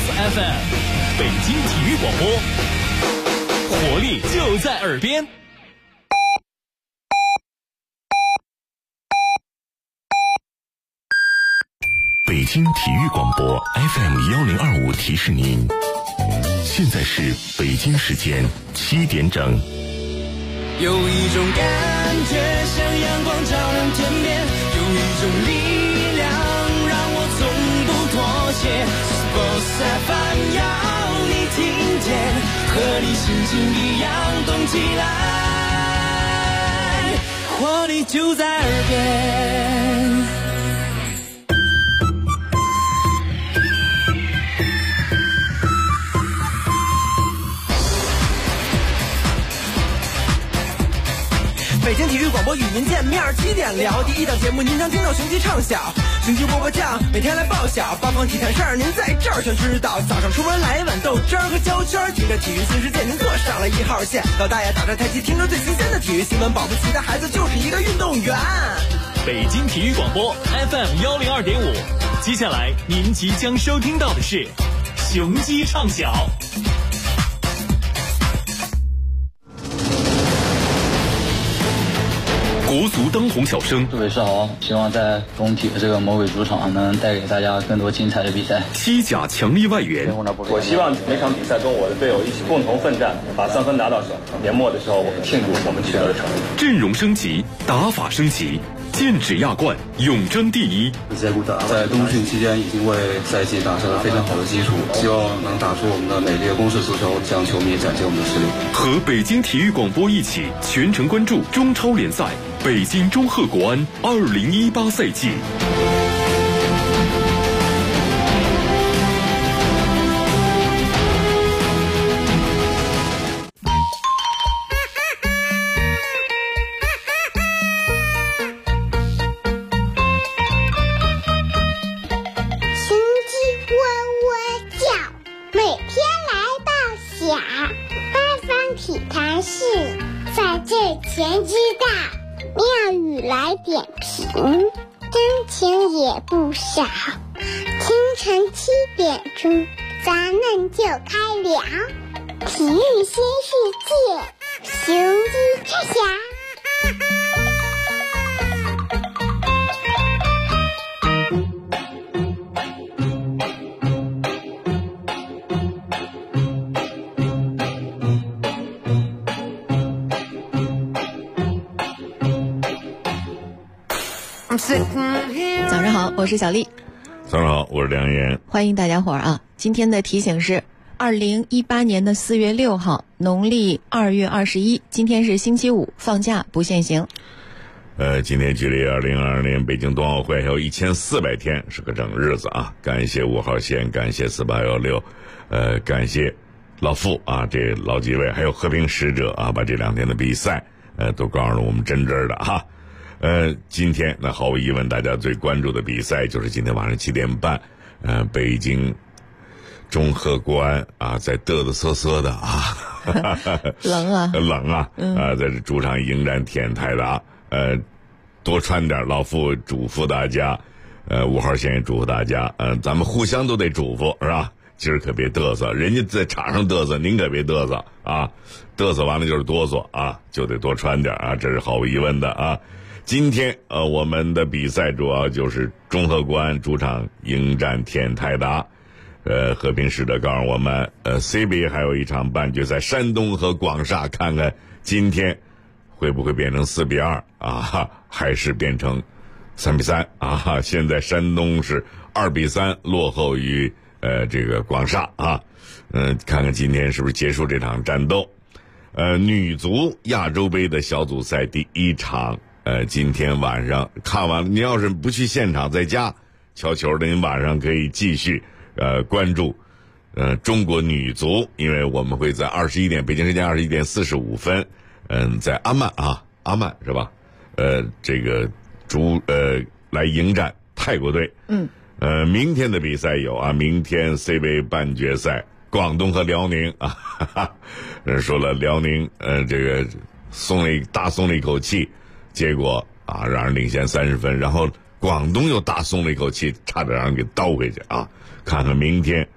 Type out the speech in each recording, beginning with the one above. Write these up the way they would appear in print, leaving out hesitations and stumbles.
Boss FM， 北京体育广播，活力就在耳边。 北京体育广播 FM1025提示您，现在是北京时间7点整。 有一种感觉像阳光照亮天边，有一种力量让我从不妥协。Boss FM 要你听见，和你心情一样动起来，活力就在耳边。 北京体育广播与您见面，7点聊第一档节目，您将听到雄鸡唱晓，雄鸡波波酱每天来报晓，八方体坛事儿您在这儿全知道。早上出门来一碗豆汁儿和焦圈，听着体育新世界，您坐上了1号线。老大爷打着太极，听着最新鲜的体育新闻，保不齐的孩子就是一个运动员。 北京体育广播 FM102.5，接下来您即将收听到的是雄鸡唱晓。 国足当红小生， 各位是好，希望在工体的这个魔鬼主场能带给大家更多精彩的比赛。 西甲强力外援， 我希望每场比赛跟我的队友一起共同奋战，把3分拿到手。年末的时候，我们庆祝我们取得的成绩。 阵容升级，打法升级，剑指亚冠，永争第一。 在冬训期间已经为赛季打下了非常好的基础，希望能打出我们的美丽的攻势足球，向球迷展现我们的实力。 和北京体育广播一起全程关注中超联赛北京中赫国安2018赛季。 全知道，妙语来点评，真情也不少。清晨7点钟，咱们就开聊体育新世界，雄鸡之侠。 早上好，我是小丽。 早上好，我是梁岩。 欢迎大家伙儿啊！今天的提醒是2018年的4月6号，农历2月21，今天是星期五，放假不限行。 今天距离2022年北京冬奥会还有1400天，是个整日子啊！感谢5号线，感谢4816，感谢老傅啊，这老几位，还有和平使者啊，把这2天的比赛都告诉了我们真真的哈。今天那毫无疑问大家最关注的比赛就是今天晚上7点半，北京中赫国安啊，在嘚嘚瑟瑟的啊冷啊冷啊在这主场迎战天泰达，多穿点，老傅嘱咐大家，5号线也嘱咐大家，咱们互相都得嘱咐是吧？今儿可别嘚瑟，人家在场上嘚瑟，您可别嘚瑟啊，嘚瑟完了就是哆嗦啊，就得多穿点啊，这是毫无疑问的啊。今天我们的比赛主要就是中赫国安主场迎战天泰达，和平使者告诉我们，CBA 还有一场半决赛，山东和广厦，看看今天会不会变成4比2啊，还是变成3比3啊？现在山东是2比3落后于这个广厦啊，看看今天是不是结束这场战斗。女足亚洲杯的小组赛第1场。今天晚上看完了，你要是不去现场，在家瞧球的，您晚上可以继续关注中国女足，因为我们会在21点北京时间21点45分，在阿曼是吧？这个来迎战泰国队。明天的比赛有啊，明天 CBA 半决赛，广东和辽宁啊，人说了辽宁这个松了一口气。结果啊，让人领先30分，然后广东又大松了一口气，差点让人给倒回去啊！看看明天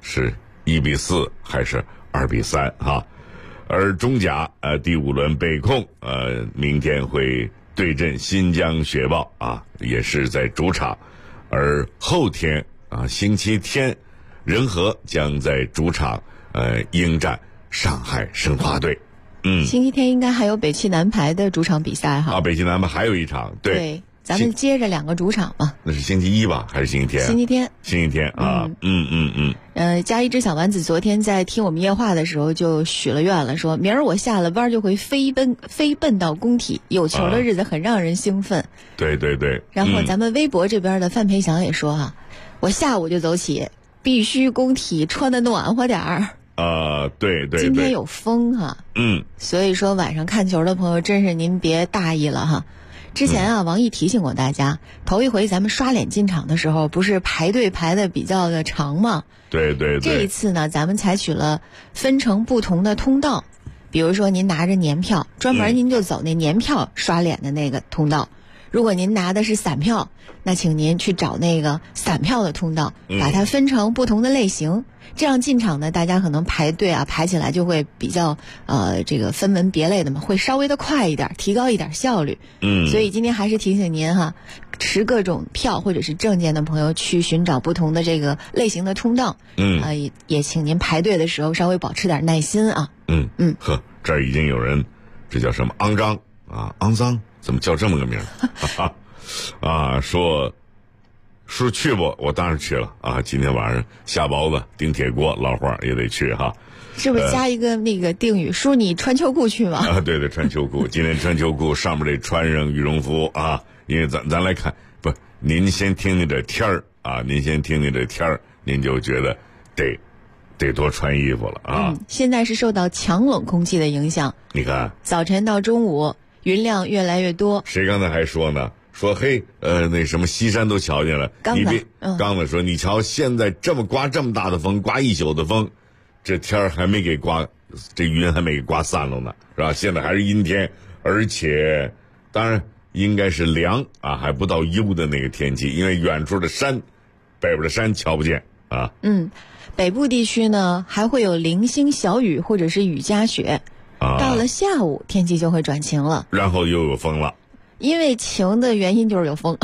是1-4还是2-3哈。而中甲第5轮北控明天会对阵新疆雪豹啊，也是在主场。而后天星期天，仁和将在主场应战上海申花队。 星期天应该还有北汽南排的主场比赛哈。 北汽南排还有一场，对， 咱们接着2个主场嘛。 那是星期一吧，还是星期天？星期天啊， 嘉一只小丸子昨天在听我们夜话的时候就许了愿了，说明儿我下了班就会飞奔到工体，有球的日子很让人兴奋。 对对对。 然后咱们微博这边的范培祥也说我下午就走起，必须工体穿得暖和点儿。 对对对， 今天有风哈，所以说晚上看球的朋友真是您别大意了哈。之前王毅提醒过大家，头一回咱们刷脸进场的时候，不是排队排的比较的长吗？ 对对对。 这一次呢，咱们采取了分成不同的通道，比如说您拿着年票，专门您就走那年票刷脸的那个通道。如果您拿的是散票，那请您去找那个散票的通道，把它分成不同的类型，这样进场呢，大家可能排队排起来就会比较这个分门别类的嘛，会稍微的快一点，提高一点效率。所以今天还是提醒您持各种票或者是证件的朋友去寻找不同的这个类型的通道。也请您排队的时候稍微保持点耐心啊。 这儿已经有人，这叫什么肮脏肮脏。怎么叫这么个名儿说去不？我当然去了今天晚上下包子顶铁锅，老话也得去哈。 是不是加一个那个定语？说你穿秋裤去吗？ 对对，穿秋裤。今天穿秋裤，上面得穿上羽绒服因为咱来看，不，您先听听这天儿您先听听这天儿，您就觉得得多穿衣服了现在是受到强冷空气的影响， 你看早晨到中午云量越来越多。 谁刚才还说呢？说嘿，那什么西山都瞧见了。刚才说你瞧，现在刮这么大的风，刮一宿的风，这天儿还没给刮，这云还没给刮散了呢，是吧？现在还是阴天，而且当然应该是凉还不到幽的那个天气，因为远处的山，北边的山瞧不见北部地区呢还会有零星小雨或者是雨夹雪。到了下午天气就会转晴了， 然后又有风了。 因为晴的原因就是有风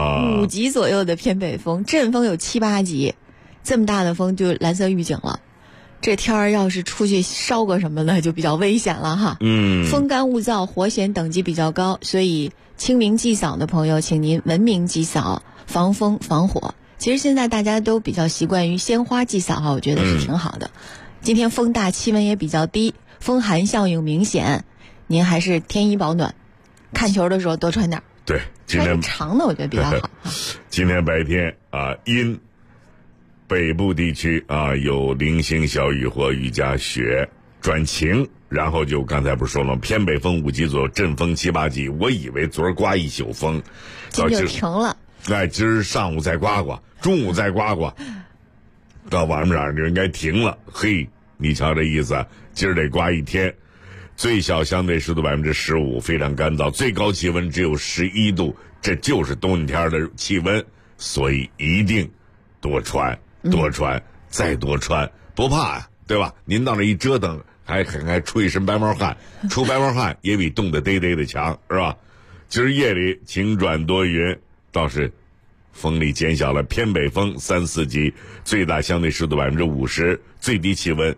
5级左右的偏北风，阵风有7、8级，这么大的风就蓝色预警了。这天儿要是出去烧个什么的就比较危险了哈。风干物燥，火险等级比较高，所以清明祭扫的朋友请您文明祭扫，防风防火。其实现在大家都比较习惯于鲜花祭扫我觉得是挺好的。今天风大，气温也比较低，风寒效应明显，您还是添衣保暖，看球的时候多穿点。 对，今天长的我觉得比较好今天白天阴，北部地区有零星小雨或雨夹雪，转晴，然后就刚才不是说了，偏北风5级左右，阵风7、8级。我以为昨儿刮一宿风， 今就停了。 今儿上午再刮刮，中午再刮刮，到晚上就应该停了。嘿，你瞧这意思，今儿得刮一天，最小相对湿度15%，非常干燥，最高气温只有11度，这就是冬天的气温，所以一定多穿，再多穿，不怕呀，对吧？您到那一折腾，还出一身白毛汗，出白毛汗也比冻得嘚嘚的强，是吧？今儿夜里晴转多云，倒是风力减小了，偏北风3、4级，最大相对湿度50%，最低气温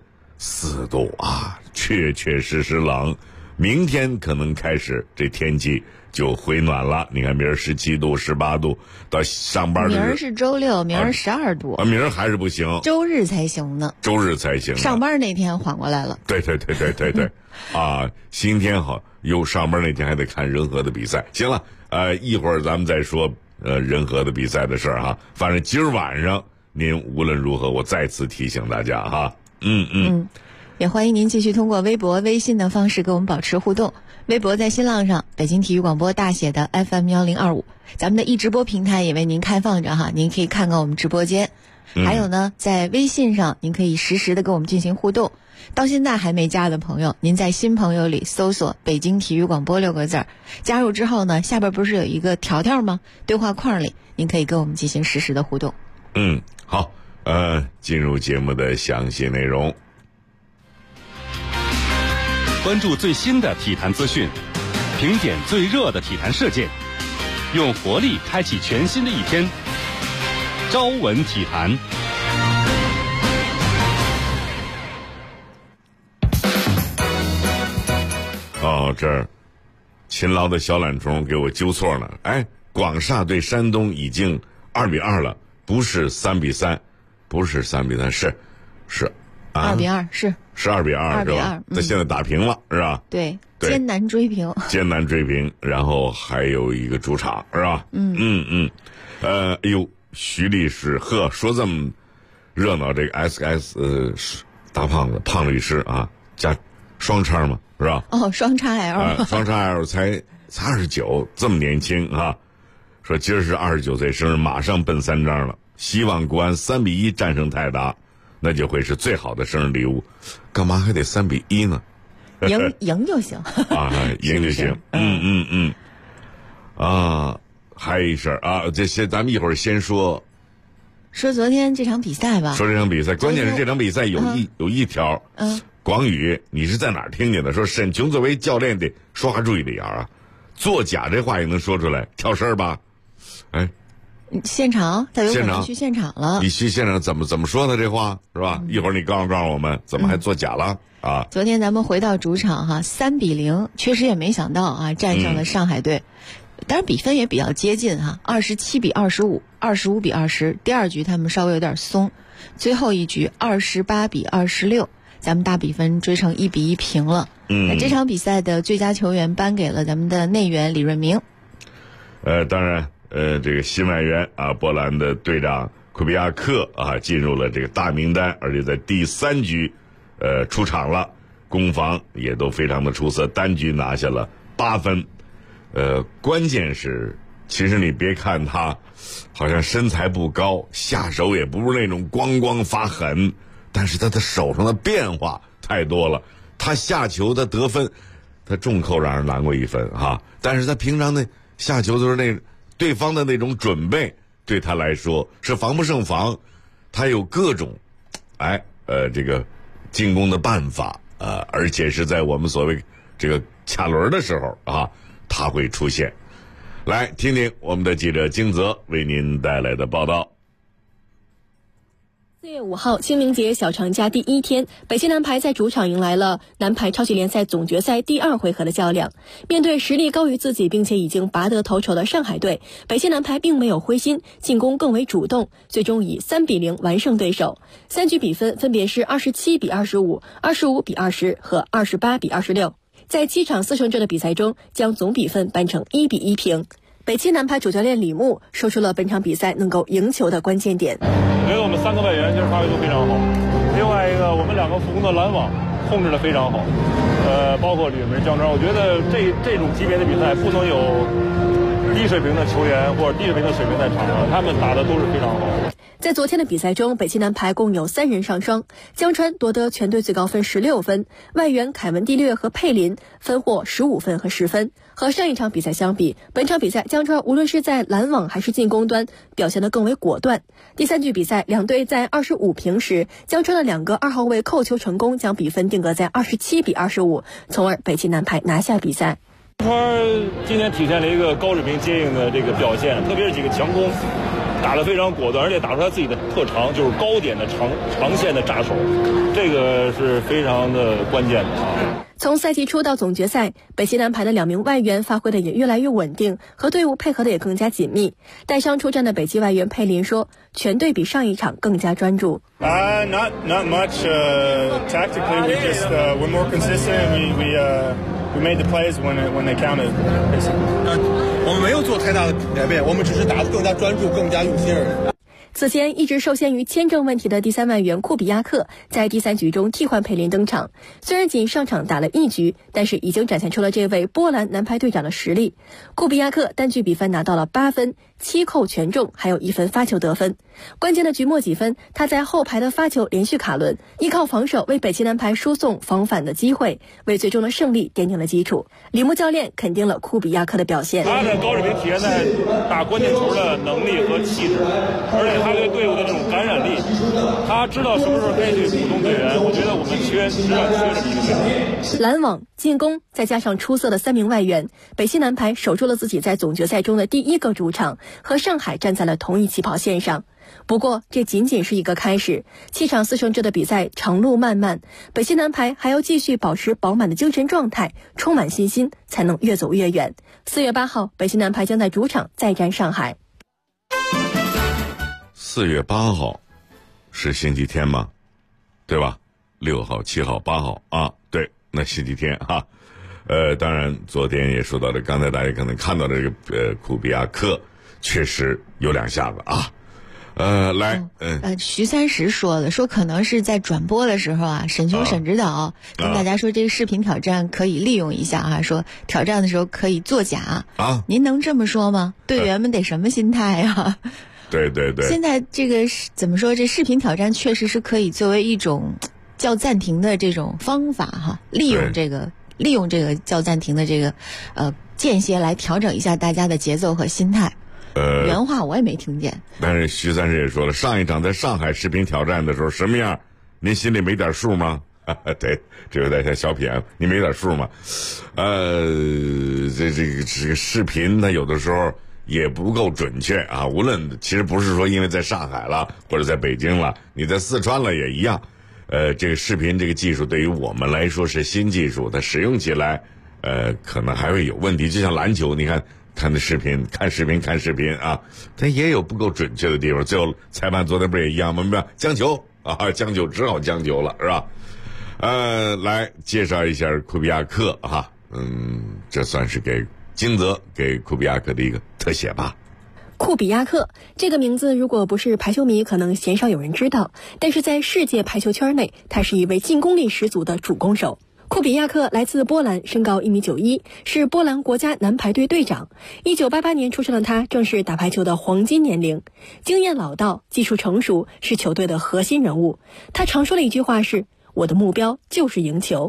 4度确实冷。明天可能开始这天气就回暖了，你看明儿17度、18度，到上班的明儿是周六，明儿12度明儿还是不行， 周日才行呢。上班那天缓过来了。 对星期天好，又上班那天还得看仁和的比赛。行了，一会儿咱们再说仁和的比赛的事儿反正今儿晚上您无论如何，我再次提醒大家也欢迎您继续通过微博、微信的方式跟我们保持互动。微博在新浪上，北京体育广播大写的 FM1025，咱们的直播平台也为您开放着您可以看看我们直播间。还有呢，在微信上您可以实时的跟我们进行互动。到现在还没加的朋友，您在新朋友里搜索北京体育广播6个字，加入之后呢，下边不是有一个条条吗？对话框里您可以跟我们进行实时的互动。 好， 进入节目的详细内容。 关注最新的体坛资讯，评点最热的体坛事件，用活力开启全新的一天。朝闻体坛。 这儿勤劳的小懒虫给我纠错了。广厦对山东已经2-2了，不是3-3，不是3-3，是 2-2，是 2-2，是吧？他现在打平了，是吧？ 对，艰难追平， 然后还有一个主场，是吧？徐律师说这么热闹，这个 SS 大胖子胖律师啊，加双叉嘛，是吧？ 双叉 L， 双叉 L 才29，这么年轻啊！说今儿是29岁生日，马上奔3张了，希望国安3-1战胜泰达，那就会是最好的生日礼物。干嘛还得3-1呢？ 赢就行啊，赢就行。还有一事啊，咱们一会儿先说昨天这场比赛吧。 说这场比赛，关键是这场比赛有一条。广宇，你是在哪儿听见的？说沈琼作为教练得说话注意点啊，作假这话也能说出来，挑事儿吧？ 现场他有可能去现场了。 你去现场怎么说呢？这话是吧？一会儿你告诉我们，怎么还作假了啊？ 昨天咱们回到主场哈，3-0，确实也没想到啊，战胜了上海队。当然比分也比较接近哈，27-25， 25-20。第二局他们稍微有点松，最后一局28-26。咱们大比分追成1-1平了。那这场比赛的最佳球员颁给了咱们的内援李润明。 当然，这个新外援啊，波兰的队长库比亚克啊，进入了这个大名单，而且在第3局，出场了，攻防也都非常的出色，单局拿下了8分。关键是，其实你别看他好像身材不高，下手也不是那种咣发狠。但是他的手上的变化太多了，他下球的得分，他重扣让人拦过1分哈。但是他平常的下球都是那对方的那种准备，对他来说是防不胜防。他有各种，这个进攻的办法而且是在我们所谓这个卡轮的时候啊，他会出现。来听听我们的记者金泽为您带来的报道。 4月5号，清明节小长假第1天，北汽男排在主场迎来了男排超级联赛总决赛第2回合的较量。面对实力高于自己并且已经拔得头筹的上海队，北汽男排并没有灰心，进攻更为主动，最终以3-0完胜对手。3局比分分别是27-25、25-20和28-26。在7场4胜制的比赛中，将总比分扳成1-1平。北汽男排主教练李牧说出了本场比赛能够赢球的关键点。 我觉得我们3个外援其实发挥都非常好，另外一个我们2个副攻的拦网控制得非常好，包括吕文、姜川，我觉得这种级别的比赛不能有低水平的球员或者低水平的水平在场上，他们打的都是非常好。 在昨天的比赛中，北汽男排共有3人上双，姜川夺得全队最高分16分，外援凯文蒂略和佩林分获15分和10分。和上一场比赛相比，本场比赛姜川无论是在拦网还是进攻端表现得更为果断。第3局比赛，两队在25平时，姜川的2个2号位扣球成功，将比分定格在27-25，从而北汽男排拿下比赛。 姜川今天体现了一个高水平接应的这个表现，特别是几个强攻打得非常果断，而且打出来自己的特长，就是高点的长线的炸手，这个是非常的关键的啊。 从赛季初到总决赛，北汽男排的2名外援发挥的也越来越稳定，和队伍配合的也更加紧密。带伤出战的北汽外援佩林说，全队比上一场更加专注。 Not much. Tactically, we just we're more consistent. We made the plays when they counted. 我们没有做太大的改变，我们只是打得更加专注、更加用心而已。 此前一直受限于签证问题的第3外援库比亚克在第3局中替换佩林登场，虽然仅上场打了1局，但是已经展现出了这位波兰男排队长的实力。库比亚克单局比分拿到了8分，7扣全中，还有1分发球得分。关键的局末几分，他在后排的发球连续卡轮，依靠防守为北汽男排输送防反的机会，为最终的胜利奠定了基础。李牧教练肯定了库比亚克的表现， 他的高水平体现在打关键球的能力和气质，而且他对队伍的这种感染力他知道什么时候该去补充队员。我觉得我们实在缺这么一个队员。 拦网、进攻，再加上出色的3名外援，北西南排守住了自己在总决赛中的第1个主场，和上海站在了同一起跑线上。不过这仅仅是一个开始，7场4胜制的比赛长路漫漫，北西南排还要继续保持饱满的精神状态，充满信心，才能越走越远。4月8号，北西南排将在主场再战上海。 4月8号是星期天吗？对吧？6号、7号、8号啊，对，那星期天哈。当然昨天也说到了，刚才大家可能看到的这个库比亚克确实有2下子啊。 徐三石说了，说可能是在转播的时候啊，沈琼沈指导跟大家说这个视频挑战可以利用一下啊，说挑战的时候可以作假啊。您能这么说吗？队员们得什么心态啊？ 对对对。现在这个怎么说？这视频挑战确实是可以作为一种叫暂停的这种方法哈，利用这个叫暂停的这个间歇来调整一下大家的节奏和心态。原话我也没听见。 但是徐三石也说了，上一场在上海视频挑战的时候什么样，您心里没点数吗？对，这有点像小品，你没点数吗？这个视频它有的时候也不够准确啊。无论其实不是说因为在上海了或者在北京了，你在四川了也一样。这个视频这个技术对于我们来说是新技术，它使用起来可能还会有问题。就像篮球，你看的视频，看视频啊，它也有不够准确的地方。最后裁判昨天不是也一样吗？将球啊，将就只好将就了，是吧？来介绍一下库比亚克哈，这算是给金泽给库比亚克的一个特写吧。 库比亚克这个名字如果不是排球迷可能鲜少有人知道，但是在世界排球圈内，他是一位进攻力十足的主攻手。库比亚克来自波兰，身高1.91米，是波兰国家男排队队长。1988年出生的他，正是打排球的黄金年龄，经验老道，技术成熟，是球队的核心人物。他常说的一句话是：我的目标就是赢球。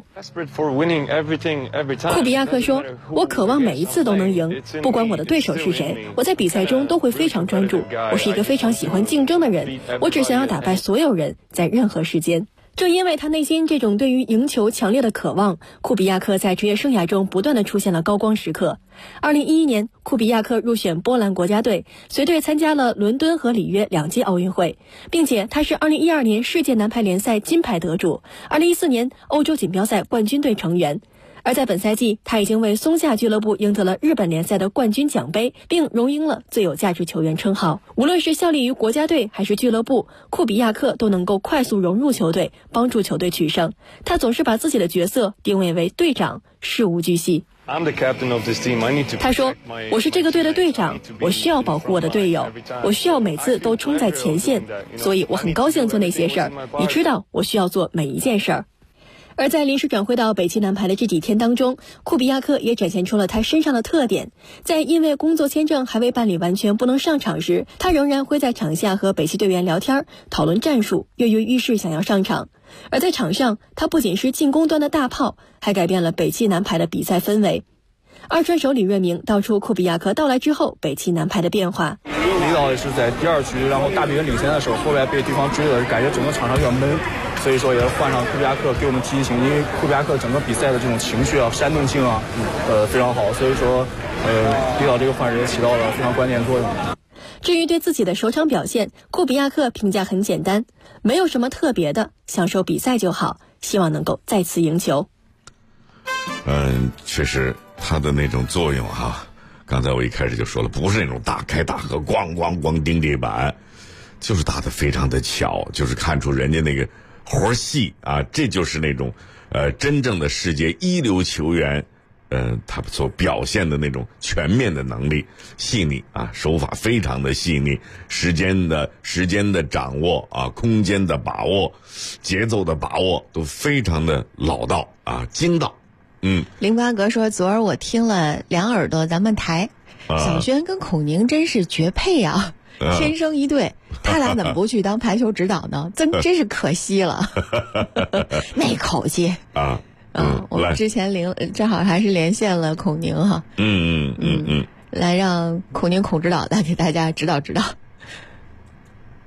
库比亚克说，我渴望每一次都能赢，不管我的对手是谁，我在比赛中都会非常专注。我是一个非常喜欢竞争的人，我只想要打败所有人，在任何时间。正因为他内心这种对于赢球强烈的渴望，库比亚克在职业生涯中不断地出现了高光时刻。2011年，库比亚克入选波兰国家队，随队参加了伦敦和里约2届奥运会，并且他是2012年世界男排联赛金牌得主，2014年欧洲锦标赛冠军队成员。而在本赛季，他已经为松下俱乐部赢得了日本联赛的冠军奖杯，并荣膺了最有价值球员称号。无论是效力于国家队还是俱乐部，库比亚克都能够快速融入球队，帮助球队取胜。他总是把自己的角色定位为队长，事无巨细。他说，我是这个队的队长，我需要保护我的队友，我需要每次都冲在前线，所以我很高兴做那些事儿。你知道我需要做每一件事儿。而在临时转会到北七男排的这几天当中，库比亚克也展现出了他身上的特点。在因为工作签证还未办理完全不能上场时，他仍然会在场下和北七队员聊天，讨论战术，跃跃欲试想要上场。而在场上，他不仅是进攻端的大炮，还改变了北七男排的比赛氛围。二川手李瑞明道出库比亚克到来之后北七男排的变化。 李导也是在第2局，然后大比分领先的时候，后来被对方追了，感觉整个场上有点闷，所以说也换上库比亚克给我们提醒，因为库比亚克整个比赛的这种情绪啊、煽动性啊，非常好，所以说李导这个换人起到了非常关键作用。 至于对自己的首场表现，库比亚克评价很简单，没有什么特别的，享受比赛就好，希望能够再次赢球。 确实他的那种作用哈，刚才我一开始就说了，不是那种大开大合咣咣咣钉地板，就是打得非常的巧，就是看出人家那个活细啊，这就是那种真正的世界一流球员他所表现的那种全面的能力，细腻啊，手法非常的细腻，时间的掌握啊，空间的把握，节奏的把握都非常的老道啊，精到。 08哥说，昨儿我听了2耳朵咱们台，小轩跟孔宁真是绝配啊，天生一对，他俩怎么不去当排球指导呢？真是可惜了。那口气啊。我们之前正好还是连线了孔宁哈， 来让孔宁孔指导来给大家指导指导。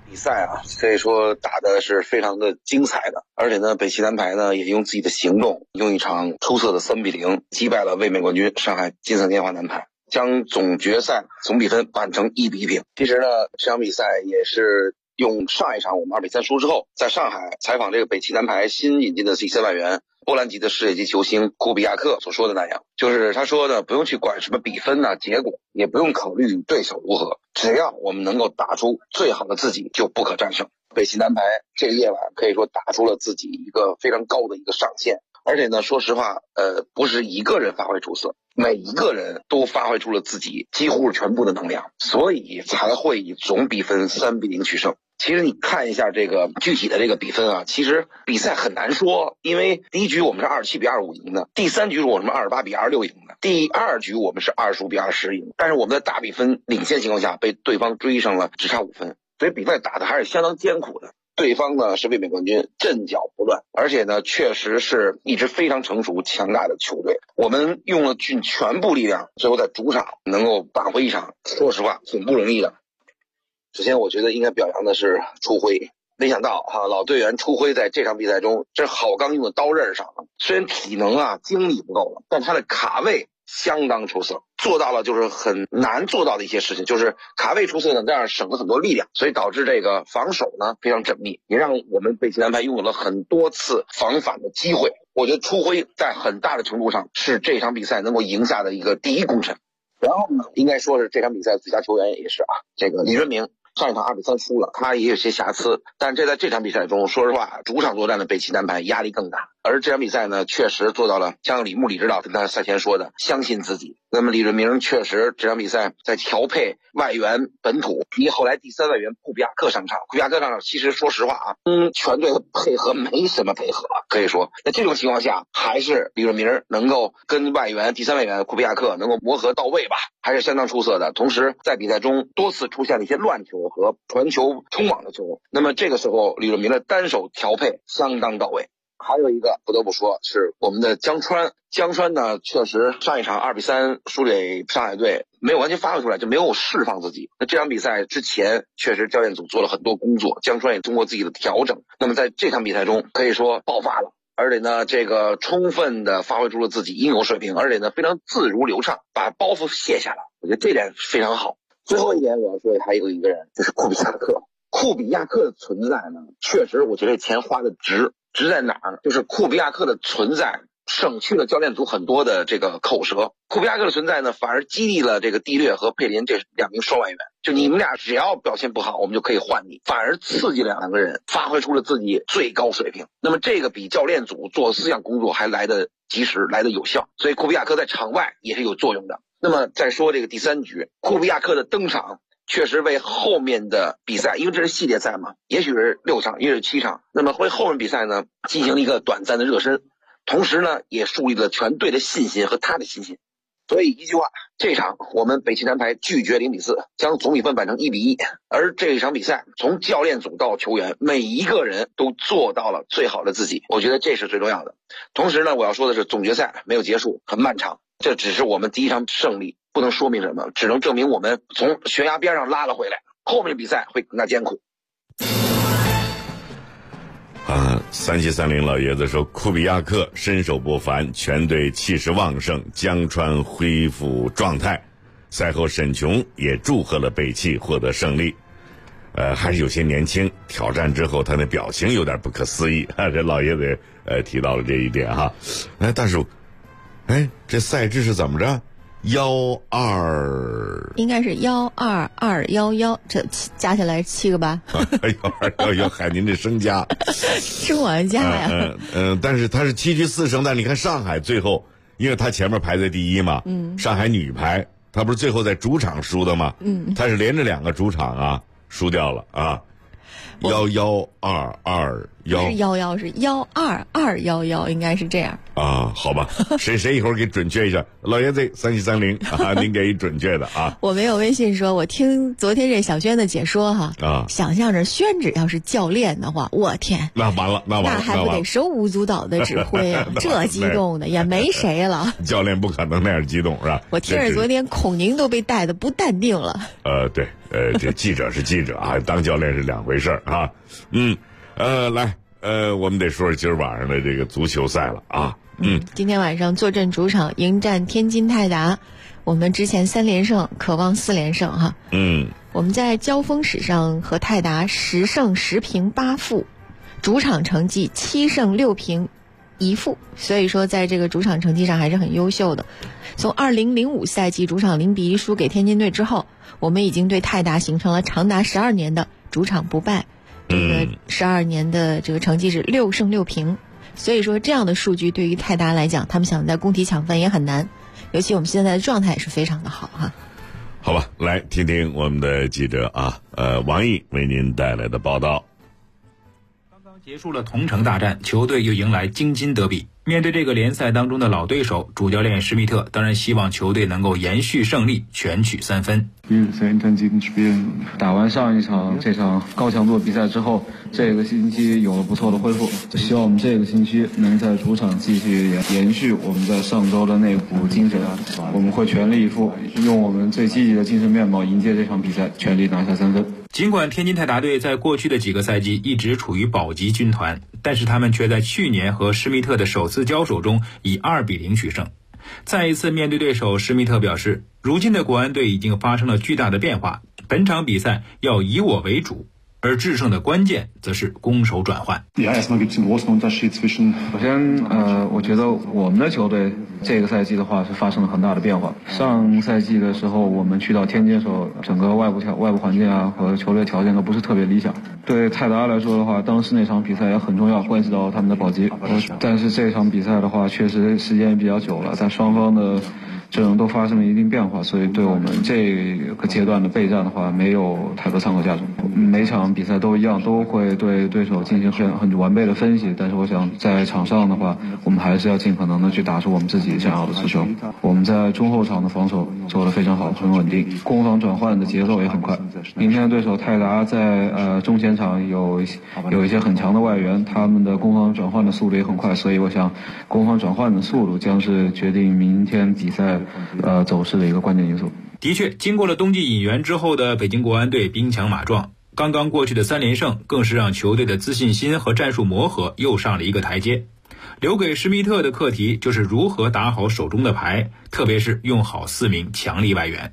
比赛啊，可以说打的是非常的精彩的，而且呢，北汽男排呢也用自己的行动，用一场出色的3-0击败了卫冕冠军上海金色年华男排，将总决赛总比分扳成1-1。其实呢，这场比赛也是用上一场我们2-3输之后，在上海采访这个北汽男排新引进的第3外援波兰籍的世界级球星库比亚克所说的那样，就是他说的不用去管什么比分啊结果，也不用考虑对手如何，只要我们能够打出最好的自己就不可战胜。北汽男排这个夜晚可以说打出了自己一个非常高的一个上限，而且呢，说实话不是一个人发挥出色，每一个人都发挥出了自己几乎是全部的能量，所以才会以总比分3-0取胜。其实你看一下这个具体的这个比分啊，其实比赛很难说，因为第一局我们是27-25赢的，第3局我们是28-26赢的，第2局我们是25-20赢，但是我们在大比分领先情况下被对方追上了，只差5分，所以比赛打的还是相当艰苦的。对方呢是卫冕冠军，阵脚不乱，而且呢确实是一支非常成熟强大的球队。我们用了尽全部力量，最后在主场能够扳回一场，说实话挺不容易的。首先我觉得应该表扬的是初辉，没想到老队员初辉在这场比赛中这好钢用的刀刃上，虽然体能啊精力不够了，但他的卡位相当出色，做到了就是很难做到的一些事情，就是卡位出色呢，这样省了很多力量，所以导致这个防守呢非常缜密，也让我们北汽男排拥有了很多次防反的机会。我觉得初辉在很大的程度上是这场比赛能够赢下的一个第一功臣。然后呢，应该说是这场比赛最佳球员也是这个李润明。上一场2-3输了，他也有些瑕疵，但在这场比赛中，说实话，主场作战的北汽男排压力更大。而这场比赛呢，确实做到了像李指导跟他赛前说的，相信自己。那么李润明确实这场比赛在调配外援本土，以后来第3外援库比亚克上场。库比亚克上场，其实说实话全队的配合没什么配合，可以说在这种情况下，还是李润明能够跟外援第3外援库比亚克能够磨合到位吧，还是相当出色的。同时在比赛中多次出现了一些乱球和传球冲网的球，那么这个时候李润明的单手调配相当到位。还有一个不得不说是我们的江川呢，确实上一场2-3输给上海队没有完全发挥出来，就没有释放自己。那这场比赛之前确实教练组做了很多工作，江川也通过自己的调整，那么在这场比赛中可以说爆发了，而且呢这个充分的发挥出了自己应有水平，而且呢非常自如流畅，把包袱卸下来，我觉得这点非常好。最后一点我要说的还有一个人，就是库比亚克。库比亚克的存在呢，确实我觉得钱花的值在哪儿？就是库比亚克的存在省去了教练组很多的这个口舌。库比亚克的存在呢，反而激励了这个蒂略和佩林这2名双外援，就你们俩只要表现不好，我们就可以换你，反而刺激了2个人发挥出了自己最高水平。那么这个比教练组做思想工作还来得及时，来得有效，所以库比亚克在场外也是有作用的。那么再说这个第3局，库比亚克的登场确实为后面的比赛，因为这是系列赛嘛，也许是6场，也许是7场，那么为后面比赛呢进行了一个短暂的热身，同时呢也树立了全队的信心和他的信心。所以一句话，这场我们北汽男排拒绝0-4，将总比分扳成1-1。而这一场比赛从教练组到球员，每一个人都做到了最好的自己，我觉得这是最重要的。同时呢，我要说的是总决赛没有结束，很漫长，这只是我们第一场胜利，不能说明什么，只能证明我们从悬崖边上拉了回来，后面的比赛会更加艰苦。 3730老爷子说，库比亚克身手不凡，全队气势旺盛，江川恢复状态。赛后沈琼也祝贺了北汽获得胜利。还是有些年轻，挑战之后他的表情有点不可思议这老爷子提到了这一点哈。大叔，这赛制是怎么着？12 应该是12211，这加起来7个吧 ？12211，喊您这升加， 是我加呀。 但是他是7局4胜，但你看上海最后，因为他前面排在第一嘛，上海女排他不是最后在主场输的吗？他是连着2个主场输掉了11221 是11，是12211，应该是这样啊。好吧，谁一会儿给准确一下，老爷子3730啊，您给准确的啊。 我没有微信说，我听昨天这小轩的解说哈啊，想象着轩只要是教练的话，我天， 那完了，那还不得手舞足蹈的指挥啊，这激动的也没谁了。 教练不可能那样激动是吧？ 我听着昨天孔宁都被带的不淡定了。 对，这记者是记者啊，当教练是两回事啊。来，我们得说说今儿晚上的这个足球赛了啊。 今天晚上坐镇主场迎战天津泰达，我们之前3连胜，渴望4连胜哈。我们在交锋史上和泰达10胜10平8负，主场成绩7胜6平1负，所以说在这个主场成绩上还是很优秀的。从2005赛季主场0-1输给天津队之后，我们已经对泰达形成了长达12年的主场不败。这个12年的这个成绩是6胜6平，所以说这样的数据对于泰达来讲，他们想在工体抢分也很难，尤其我们现在的状态也是非常的好哈。 好吧，来听听我们的记者啊，王毅为您带来的报道。 刚刚结束了同城大战，球队又迎来京津德比。面对这个联赛当中的老对手，主教练施密特当然希望球队能够延续胜利，全取3分。 打完上一场这场高强度比赛之后，这个星期有了不错的恢复，希望我们这个星期能在主场继续延续我们在上周的那股精神。我们会全力以赴，用我们最积极的精神面貌迎接这场比赛，全力拿下3分。 尽管天津泰达队在过去的几个赛季一直处于保级军团，但是他们却在去年和施密特的首次交手中以2-0取胜。再一次面对对手，施密特表示，如今的国安队已经发生了巨大的变化，本场比赛要以我为主，而制胜的关键则是攻守转换。 首先我觉得我们的球队这个赛季的话是发生了很大的变化。上赛季的时候我们去到天津的时候，整个外部环境啊和球队条件都不是特别理想。对泰达来说的话，当时那场比赛也很重要，关系到他们的保级。但是这场比赛的话确实时间也比较久了，但双方的阵容都发生了一定变化，所以对我们这个阶段的备战的话没有太多参考价值。每场比赛都一样，都会对对手进行很完备的分析，但是我想在场上的话，我们还是要尽可能的去打出我们自己想要的足球。我们在中后场的防守做得非常好，很稳定，攻防转换的节奏也很快。明天的对手泰达在中前场有一些很强的外援，他们的攻防转换的速度也很快，所以我想攻防转换的速度将是决定明天比赛走势的一个关键因素。 的确，经过了冬季引援之后的北京国安队兵强马壮，刚刚过去的3连胜更是让球队的自信心和战术磨合又上了一个台阶。留给施密特的课题就是如何打好手中的牌，特别是用好4名强力外援。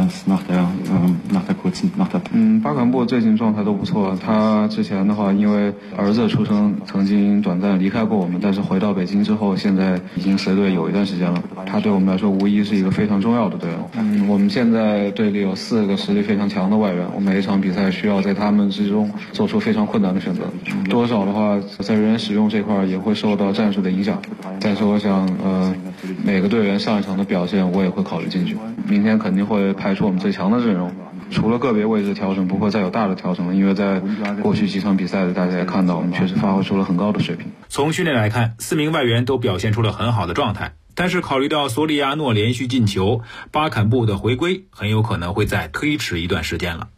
巴坎布最近状态都不错，他之前的话因为儿子出生曾经短暂离开过我们，但是回到北京之后现在已经随队有一段时间了，他对我们来说无疑是一个非常重要的队员。我们现在队里有4个实力非常强的外援，我每一场比赛需要在他们之中做出非常困难的选择，多少的话在人员使用这块也会受到战术的影响，但是我想每个队员上一场的表现我也会考虑进去，明天肯定会派出我们最强的阵容，除了个别位置调整不会再有大的调整了，因为在过去几场比赛的大家也看到我们确实发挥出了很高的水平。 从训练来看，4名外援都表现出了很好的状态，但是考虑到索里亚诺连续进球，巴坎布的回归很有可能会再推迟一段时间了。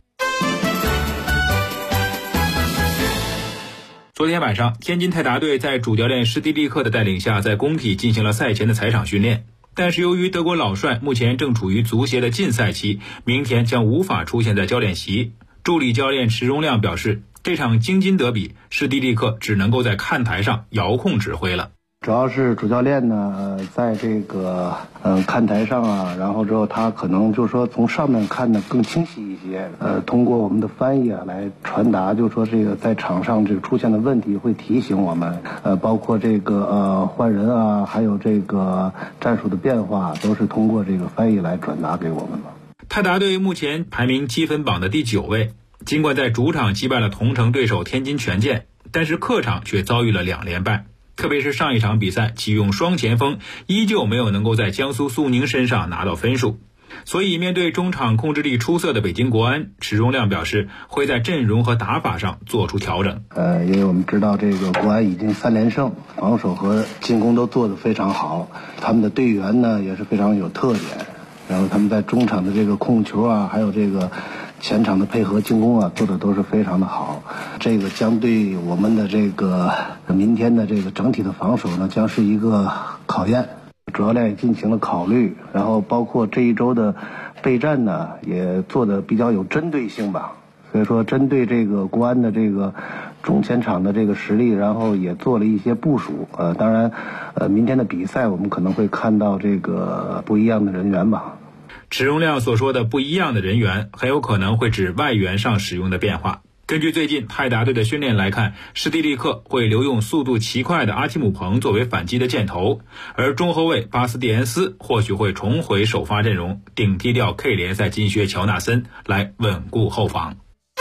昨天晚上，天津泰达队在主教练施蒂利克的带领下，在工体进行了赛前的踩场训练。但是由于德国老帅目前正处于足协的禁赛期，明天将无法出现在教练席。助理教练池荣亮表示，这场京津德比，施蒂利克只能够在看台上遥控指挥了。 主要是主教练呢，在这个看台上啊，然后之后他可能就是说从上面看的更清晰一些，通过我们的翻译啊来传达，就是说这个在场上这个出现的问题会提醒我们，包括这个换人啊，还有这个战术的变化，都是通过这个翻译来转达给我们的。 泰达队目前排名积分榜的第9位，尽管在主场击败了同城对手天津权健，但是客场却遭遇了2连败。特别是上一场比赛启用双前锋，依旧没有能够在江苏苏宁身上拿到分数。 所以面对中场控制力出色的北京国安，池荣亮表示会在阵容和打法上做出调整。 因为我们知道这个国安已经3连胜，防守和进攻都做得非常好，他们的队员呢也是非常有特点，然后他们在中场的这个控球啊，还有这个前场的配合进攻啊，做的都是非常的好。这个将对我们的这个明天的这个整体的防守呢，将是一个考验。主教练也进行了考虑，然后包括这一周的备战呢，也做的比较有针对性吧。所以说，针对这个国安的这个中前场的这个实力，然后也做了一些部署。当然，明天的比赛我们可能会看到这个不一样的人员吧。 池荣亮所说的不一样的人员，很有可能会指外援上使用的变化。根据最近泰达队的训练来看，施蒂利克会留用速度奇快的阿提姆彭作为反击的箭头，而中后卫巴斯蒂恩斯或许会重回首发阵容，顶替掉 K 联赛金靴乔纳森，来稳固后防。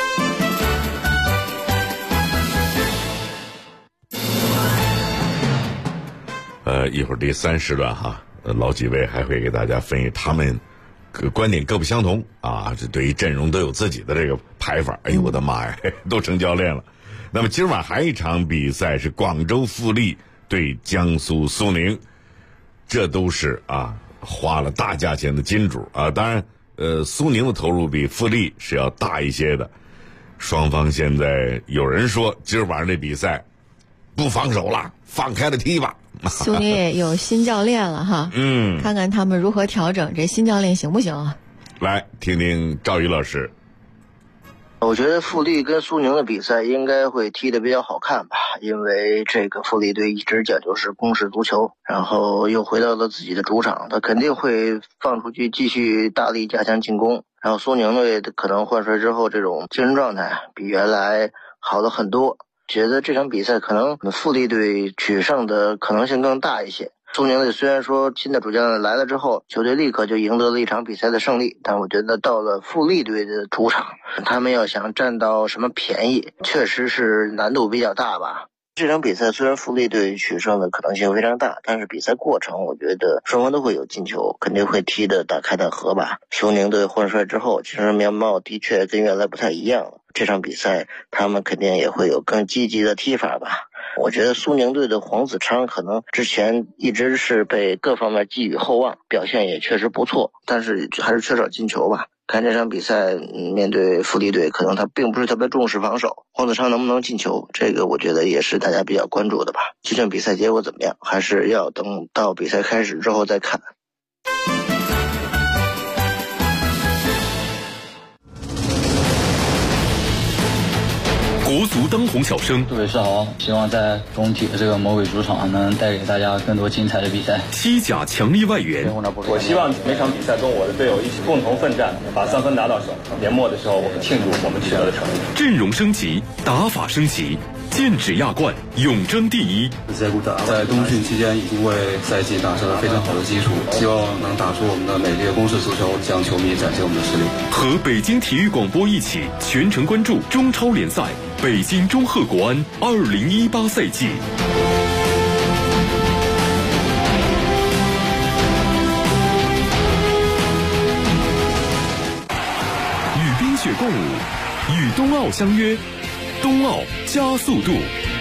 一会儿第3时段哈，老几位还会给大家分析他们观点各不相同啊，这对于阵容都有自己的这个排法。哎呦我的妈呀，都成教练了。那么今晚还一场比赛是广州富力对江苏苏宁，这都是花了大价钱的金主啊。当然苏宁的投入比富力是要大一些的。双方现在有人说今晚上这比赛不防守了，放开了踢吧。 苏宁也有新教练了哈，看看他们如何调整，这新教练行不行啊？ 来听听赵宇老师。 我觉得富力跟苏宁的比赛应该会踢得比较好看吧，因为这个富力队一直讲究是攻势足球，然后又回到了自己的主场，他肯定会放出去继续大力加强进攻。然后苏宁队可能换帅之后，这种精神状态比原来好了很多。觉得这场比赛可能富力队取胜的可能性更大一些。苏宁队虽然说新的主教练来了之后，球队立刻就赢得了一场比赛的胜利，但我觉得到了富力队的主场，他们要想占到什么便宜，确实是难度比较大吧。这场比赛虽然富力队取胜的可能性非常大，但是比赛过程我觉得双方都会有进球，肯定会踢得大开大合吧。苏宁队换帅之后，其实面貌的确跟原来不太一样了。这场比赛他们肯定也会有更积极的踢法吧。我觉得苏宁队的黄子昌可能之前一直是被各方面寄予厚望，表现也确实不错，但是还是缺少进球吧。看这场比赛面对富力队，可能他并不是特别重视防守，黄子昌能不能进球，这个我觉得也是大家比较关注的吧。究竟比赛结果怎么样，还是要等到比赛开始之后再看。 国足当红小生， 杜伟是好，希望在中体的这个魔鬼主场能带给大家更多精彩的比赛。 西甲强力外援， 我希望每场比赛跟我的队友一起共同奋战，把3分拿到手。年末的时候，我们庆祝我们取得的成绩。 阵容升级，打法升级，剑指亚冠，永争第一。 在冬训期间已经为赛季打下了非常好的基础，希望能打出我们的美丽的攻势足球，向球迷展现我们的实力。 和北京体育广播一起全程关注中超联赛。北京中赫国安2018赛季，与冰雪共舞，与冬奥相约，冬奥加速度。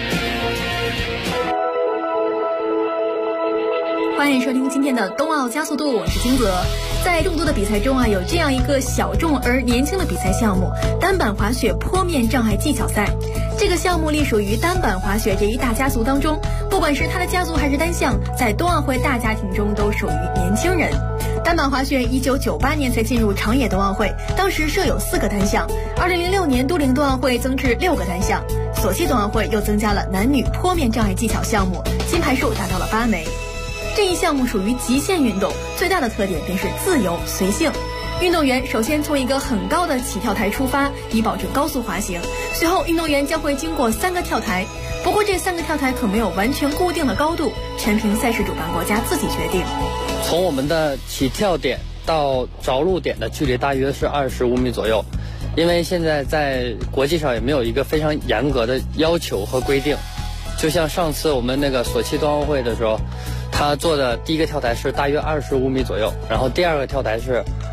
欢迎收听今天的冬奥加速度，我是金泽。在众多的比赛中有这样一个小众而年轻的比赛项目——单板滑雪坡面障碍技巧赛。这个项目隶属于单板滑雪这一大家族当中，不管是它的家族还是单项，在冬奥会大家庭中都属于年轻人。单板滑雪1998年才进入长野冬奥会，当时设有4个单项。2006年都灵冬奥会增至6个单项，索契冬奥会又增加了男女坡面障碍技巧项目，金牌数达到了8枚。这一项目属于极限运动，最大的特点便是自由随性。运动员首先从一个很高的起跳台出发，以保证高速滑行。随后运动员将会经过3个跳台，不过这3个跳台可没有完全固定的高度，全凭赛事主办国家自己决定。 从我们的起跳点到着陆点的距离大约是25米左右，因为现在在国际上也没有一个非常严格的要求和规定。就像上次我们那个索契冬奥会的时候，他做的第一个跳台是大约25米左右，然后第2个跳台是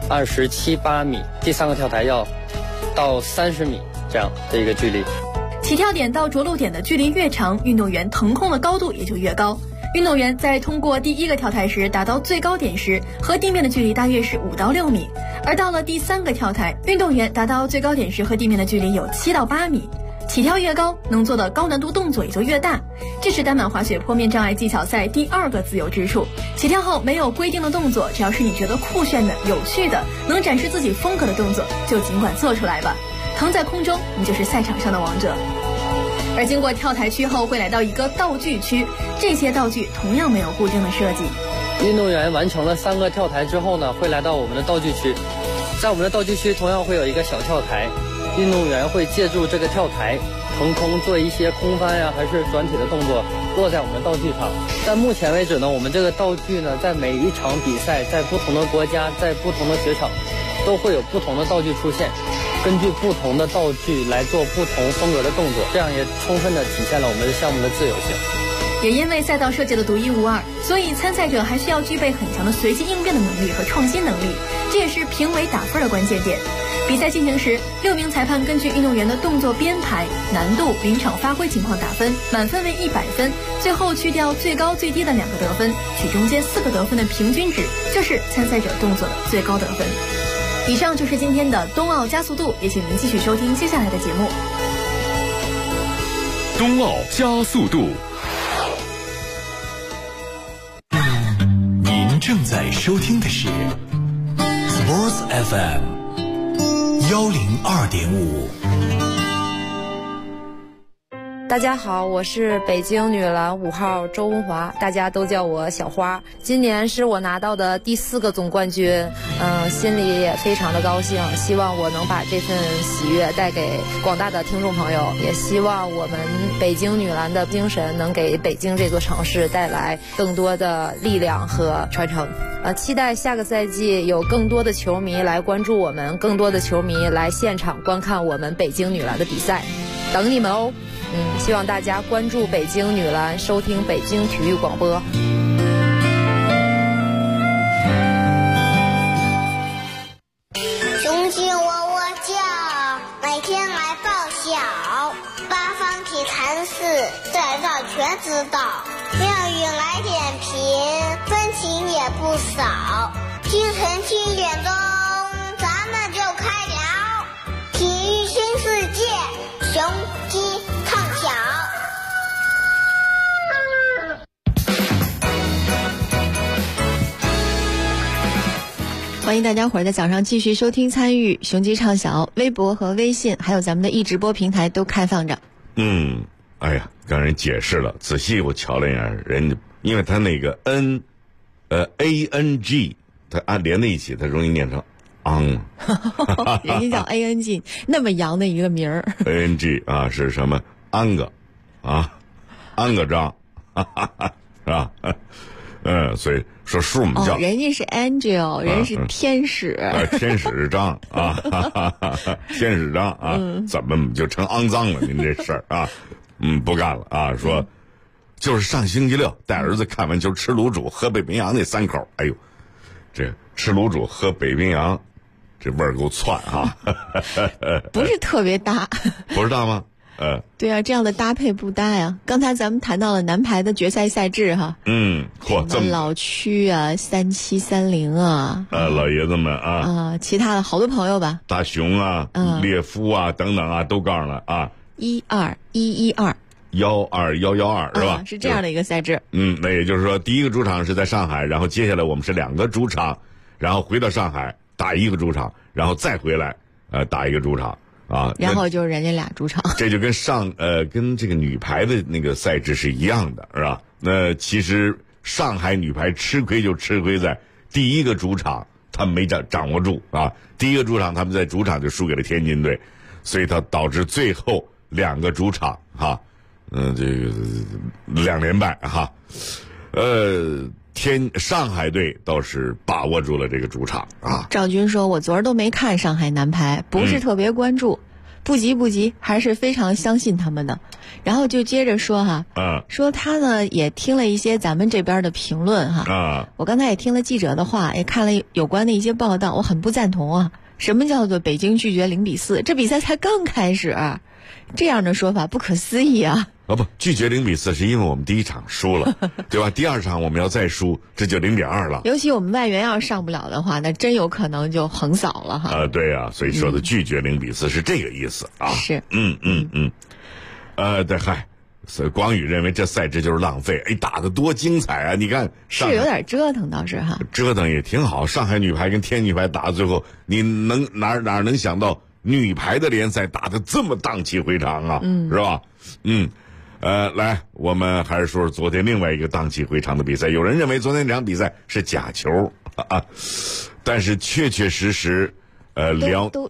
27、8米，第3个跳台要到30米这样的一个距离。 起跳点到着陆点的距离越长，运动员腾空的高度也就越高。运动员在通过第1个跳台时达到最高点时，和地面的距离大约是5到6米，而到了第3个跳台，运动员达到最高点时和地面的距离有7到8米。起跳越高，能做的高难度动作也就越大，这是单板滑雪坡面障碍技巧赛第2个自由之处。起跳后没有规定的动作，只要是你觉得酷炫的、有趣的、能展示自己风格的动作，就尽管做出来吧。腾在空中，你就是赛场上的王者。而经过跳台区后，会来到一个道具区，这些道具同样没有固定的设计。 运动员完成了3个跳台之后呢，会来到我们的道具区，在我们的道具区同样会有一个小跳台，运动员会借助这个跳台腾空做一些空翻呀，还是转体的动作，落在我们的道具上。但目前为止呢，我们这个道具呢，在每一场比赛，在不同的国家，在不同的雪场，都会有不同的道具出现，根据不同的道具来做不同风格的动作，这样也充分的体现了我们的项目的自由性。 也因为赛道设计的独一无二，所以参赛者还需要具备很强的随机应变的能力和创新能力，这也是评委打分的关键点。比赛进行时，6名裁判根据运动员的动作编排、难度、临场发挥情况打分，满分为100分，最后去掉最高最低的2个得分，取中间4个得分的平均值，就是参赛者动作的最高得分。以上就是今天的冬奥加速度，也请您继续收听接下来的节目。 冬奥加速度。您正在收听的是 Sports FM 102.5。 大家好，我是北京女篮5号周文华，大家都叫我小花。今年是我拿到的第4个总冠军，心里也非常的高兴，希望我能把这份喜悦带给广大的听众朋友，也希望我们北京女篮的精神能给北京这座城市带来更多的力量和传承。期待下个赛季有更多的球迷来关注我们，更多的球迷来现场观看我们北京女篮的比赛，等你们哦。希望大家关注北京女篮，收听北京体育广播。 雄鸡喔喔叫，每天来报晓，八方体坛事，在这全知道。妙语来点评，分情也不少。清晨7点钟，咱们就开聊体育新世界，雄鸡唱晓。 欢迎大家伙儿在早上继续收听参与雄鸡畅晓，微博和微信还有咱们的易直播平台都开放着。 哎呀，刚人解释了，仔细我瞧了一眼，人家因为他那个 ANG， 他连在一起，他容易念成人家叫 ANG 那么洋的一个名儿。 ANG 啊是什么？安个章，是吧？所以说书我们叫人家是 angel， 人是天使， 天使章啊，天使章啊，怎么就成肮脏了？您这事儿啊，不干了啊！说就是上星期6带儿子看完球吃卤煮喝北冰洋那3口，哎呦，这吃卤煮喝北冰洋，这味儿够窜啊！ 不是特别搭， 不是搭吗？ 对啊，这样的搭配不搭呀。刚才咱们谈到了男排的决赛赛制哈， 这么老区啊，3730啊， 老爷子们啊， 其他的好多朋友吧， 大熊啊，列夫啊等等啊，都告诉了啊，12112 12112是吧？ 是这样的一个赛制。 那也就是说，第一个主场是在上海，然后接下来我们是2个主场，然后回到上海打1个主场，然后再回来打1个主场。 然后就是人家俩主场， 这就跟跟这个女排的那个赛制是一样的，是吧？那其实上海女排吃亏就吃亏在第一个主场他们没掌握住啊，第一个主场他们在主场就输给了天津队，所以它导致最后2个主场这个2连败哈。上海队倒是把握住了这个主场啊。 赵军说：“我昨儿都没看上海男排，不是特别关注。 不急，还是非常相信他们的。然后就接着说哈，说他呢也听了一些咱们这边的评论哈，我刚才也听了记者的话，也看了有关的一些报道，我很不赞同啊。什么叫做北京拒绝0-4？这比赛才刚开始，这样的说法不可思议啊！ 不，拒绝0-4是因为我们第一场输了，对吧？第二场我们要再输，这就0-2了。 尤其我们外援要上不了的话，那真有可能就横扫了哈。 对啊，所以说的拒绝0-4是这个意思啊。 是， 对，嗨，所以广宇认为这赛制就是浪费，打得多精彩啊！你看， 是有点折腾倒是哈， 折腾也挺好。上海女排跟天女排打到最后，你能哪能想到女排的联赛打得这么荡气回肠啊？是吧？来，我们还是说说昨天另外一个荡气回肠的比赛。有人认为昨天这场比赛是假球但是确实。 都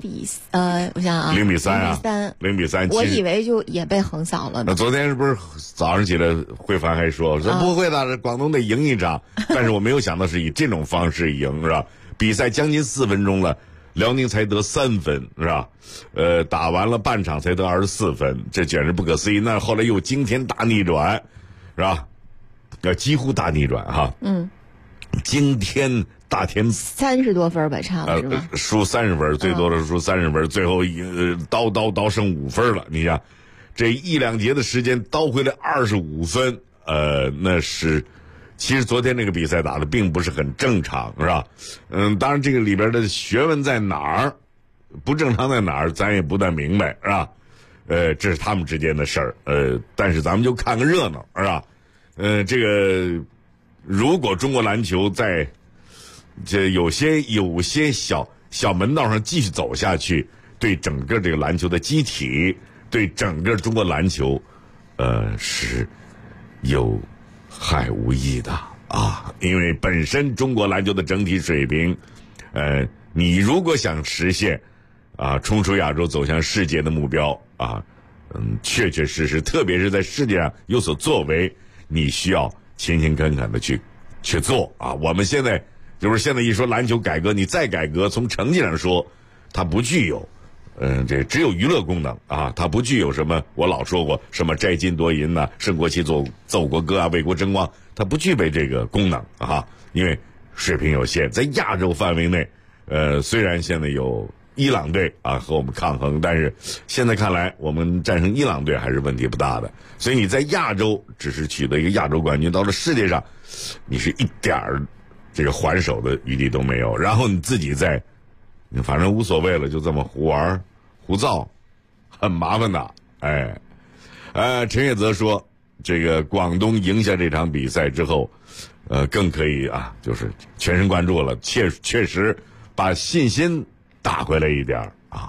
0-3，我想啊 ，0-3啊，0-3， 我以为就也被横扫了呢。 那昨天是不是早上起来慧凡还说不会的，广东得赢一场，但是我没有想到是以这种方式赢，是吧？比赛将近4分钟了，辽宁才得3分，是吧？打完了半场才得24分，这简直不可思议。那后来又惊天大逆转，是吧？几乎大逆转哈。惊天大天 30多分吧，差不多是吧？ 输30分，最多的输30分，最后倒剩5分了。你想，这1-2节的时间倒回来25分，那是，其实昨天那个比赛打的并不是很正常，是吧？当然这个里边的学问在哪儿，不正常在哪儿，咱也不太明白，是吧？这是他们之间的事儿，但是咱们就看个热闹，是吧？这个如果中国篮球在这有些小门道上继续走下去，对整个这个篮球的机体，对整个中国篮球，是有害无益的啊！因为本身中国篮球的整体水平，你如果想实现冲出亚洲走向世界的目标确实，特别是在世界上有所作为，你需要勤恳的去做啊！我们现在一说篮球改革，你再改革，从成绩上说，它不具有，这只有娱乐功能啊，它不具有什么。我老说过什么摘金夺银呐，升国旗奏国歌啊，为国争光，它不具备这个功能啊，因为水平有限。在亚洲范围内，虽然现在有伊朗队和我们抗衡，但是现在看来，我们战胜伊朗队还是问题不大的。所以你在亚洲只是取得一个亚洲冠军，到了世界上，你是一点儿这个还手的余地都没有。然后你自己反正无所谓了，就这么胡玩胡造，很麻烦的。陈叶泽说，这个广东赢下这场比赛之后，更可以就是全神贯注了，确实把信心打回来一点啊。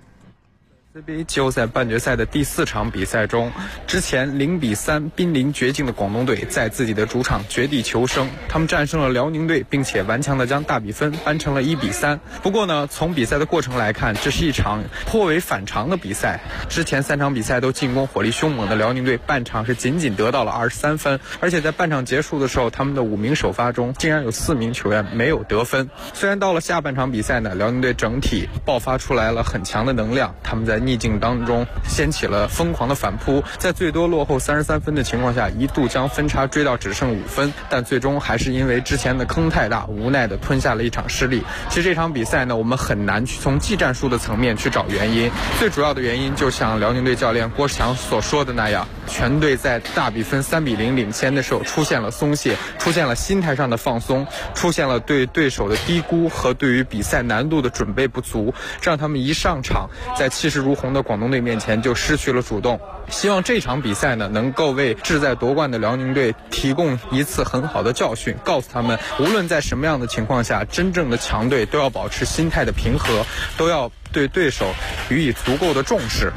CBA 季后赛半决赛的第4场比赛中，之前0-3濒临绝境的广东队在自己的主场绝地求生，他们战胜了辽宁队，并且顽强地将大比分扳成了1-3。不过呢，从比赛的过程来看，这是一场颇为反常的比赛。之前3场比赛都进攻火力凶猛的辽宁队，半场是仅得到了23分，而且在半场结束的时候，他们的5名首发中竟然有4名球员没有得分。虽然到了下半场比赛呢，辽宁队整体爆发出来了很强的能量，他们在逆境当中掀起了疯狂的反扑，在最多落后33分的情况下，一度将分差追到只剩5分，但最终还是因为之前的坑太大，无奈的吞下了一场失利。其实这场比赛呢，我们很难去从技战术的层面去找原因，最主要的原因就像辽宁队教练郭士强所说的那样，全队在大比分3-0领先的时候出现了松懈，出现了心态上的放松，出现了对对手的低估和对于比赛难度的准备不足，这让他们一上场在气势如虹的广东队面前就失去了主动。希望这场比赛呢，能够为志在夺冠的辽宁队提供一次很好的教训，告诉他们无论在什么样的情况下，真正的强队都要保持心态的平和，都要对对手予以足够的重视。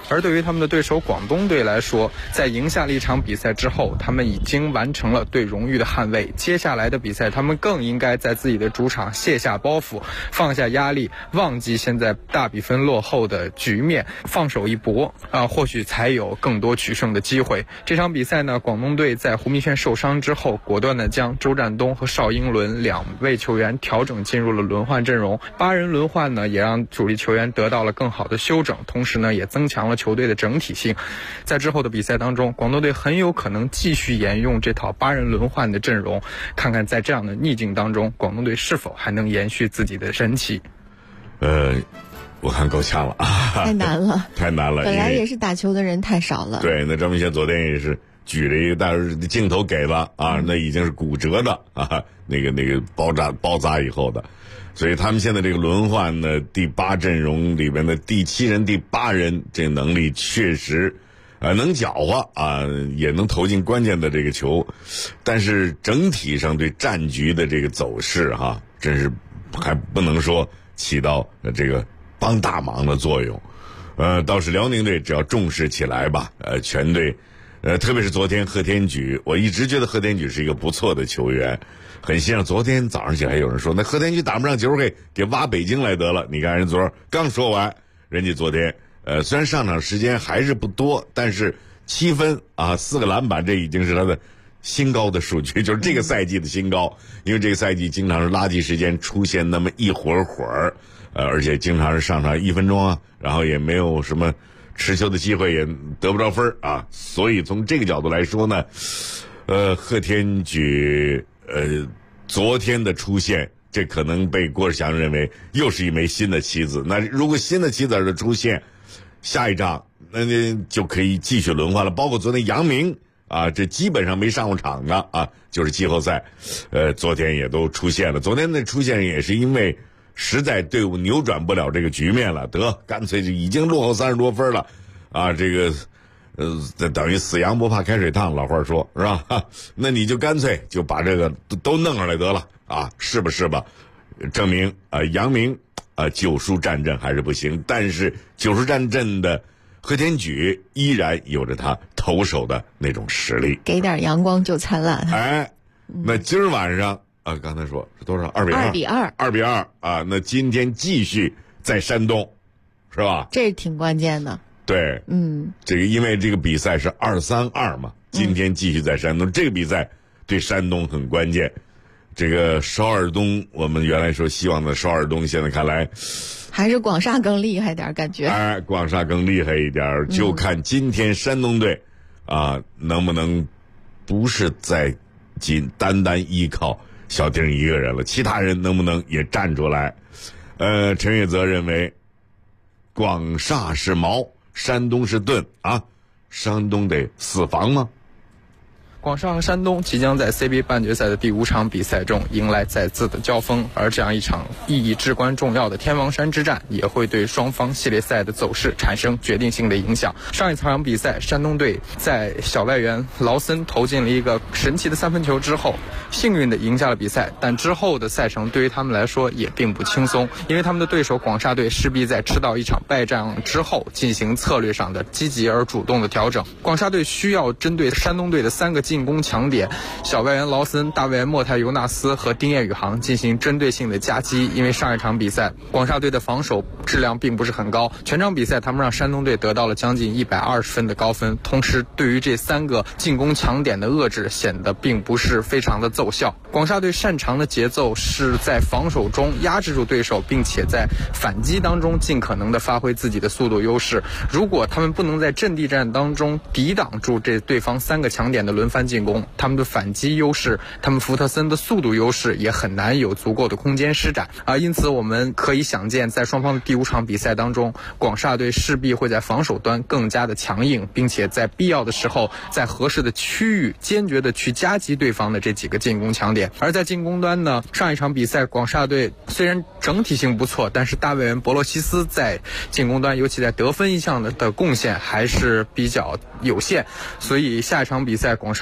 而对于他们的对手广东队来说，在赢下了一场比赛之后，他们已经完成了对荣誉的捍卫。接下来的比赛，他们更应该在自己的主场卸下包袱，放下压力，忘记现在大比分落后的局面，放手一搏或许才有更多取胜的机会。这场比赛呢，广东队在胡明轩受伤之后，果断的将周占东和邵英伦2位球员调整进入了轮换阵容。8人轮换呢，也让主力球员得到了更好的休整，同时呢，也增强了球队的整体性。在之后的比赛当中，广东队很有可能继续沿用这套8人轮换的阵容，看看在这样的逆境当中，广东队是否还能延续自己的神奇。 我看够呛了， 太难了， 太难了。 本来也是打球的人太少了。 对，那张明轩昨天也是举了一个，但是镜头给了那已经是骨折的那个包扎以后的，所以他们现在这个轮换呢，第8阵容里面的第7人、第8人，这个能力确实能搅和也能投进关键的这个球，但是整体上对战局的这个走势真是还不能说起到这个帮大忙的作用。倒是辽宁队只要重视起来吧，全队特别是昨天贺天举，我一直觉得贺天举是一个不错的球员，很欣赏。昨天早上起来有人说那贺天举打不上球，给挖北京来得了。你看人昨儿刚说完，人家昨天虽然上场时间还是不多，但是7分4个篮板，这已经是他的新高的数据，就是这个赛季的新高。因为这个赛季经常是垃圾时间出现那么一会儿而且经常是上场1分钟然后也没有什么持球的机会，也得不着分所以从这个角度来说呢，贺天举昨天的出现，这可能被郭士强认为又是一枚新的棋子。那如果新的棋子的出现，下一仗那就可以继续轮换了。包括昨天杨明这基本上没上过场的就是季后赛，昨天也都出现了。昨天的出现也是因为实在队伍扭转不了这个局面了，干脆就已经落后30多分了这个等于死羊不怕开水烫，老话说是吧？那你就干脆就把这个都弄上来得了是吧？证明杨明9输战阵还是不行，但是9输战阵的贺天举依然有着他投手的那种实力， 给点阳光就灿烂。 那今儿晚上刚才说是多少？2比2那今天继续在山东，是吧？ 这挺关键的。 对，这个因为这个比赛是2-3-2嘛，今天继续在山东，这个比赛对山东很关键。这个邵尔东，我们原来说希望的邵尔东，现在看来还是广厦更厉害点，感觉。 广厦更厉害一点，就看今天山东队能不能不是再单依靠小丁一个人了，其他人能不能也站出来？陈月泽认为，广厦是矛，山东是盾山东得4防吗？ 广厦和山东即将在 CBA 半决赛的第5场比赛中迎来再次的交锋，而这样一场意义至关重要的天王山之战也会对双方系列赛的走势产生决定性的影响。上一场比赛，山东队在小外援劳森投进了一个神奇的3分球之后，幸运的赢下了比赛，但之后的赛程对于他们来说也并不轻松，因为他们的对手广厦队势必在吃到一场败仗之后进行策略上的积极而主动的调整。广厦队需要针对山东队的3个进攻强点小外援劳森、大外援莫泰尤纳斯和丁彦雨航进行针对性的夹击，因为上一场比赛广厦队的防守质量并不是很高，全场比赛他们让山东队得到了将近120分的高分，同时对于这3个进攻强点的遏制显得并不是非常的奏效。广厦队擅长的节奏是在防守中压制住对手，并且在反击当中尽可能的发挥自己的速度优势。如果他们不能在阵地战当中抵挡住这对方3个强点的轮番进攻，他们的反击优势，他们福特森的速度优势也很难有足够的空间施展因此我们可以想见，在双方的第5场比赛当中，广厦队势必会在防守端更加的强硬，并且在必要的时候在合适的区域坚决的去夹击对方的这几个进攻强点。而在进攻端呢，上一场比赛广厦队虽然整体性不错，但是大外援博洛西斯在进攻端尤其在得分一项的贡献还是比较有限，所以下一场比赛广厦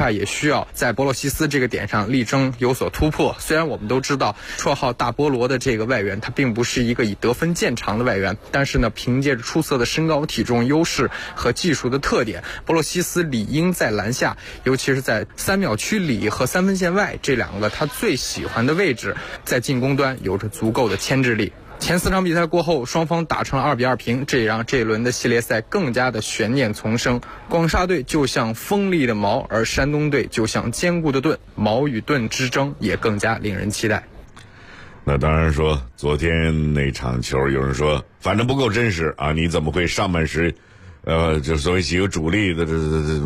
厦也需要在博洛西斯这个点上力争有所突破。虽然我们都知道绰号大菠萝的这个外援他并不是一个以得分见长的外援，但是呢，凭借着出色的身高体重优势和技术的特点，博洛西斯理应在篮下，尤其是在3秒区里和3分线外这两个他最喜欢的位置，在进攻端有着足够的牵制力。前4场比赛过后，双方打成了2-2平，这也让这一轮的系列赛更加的悬念丛生。广厦队就像锋利的矛，而山东队就像坚固的盾，矛与盾之争也更加令人期待。 那当然说，昨天那场球，有人说反正不够真实啊！你怎么会上半时，就所谓几个主力的这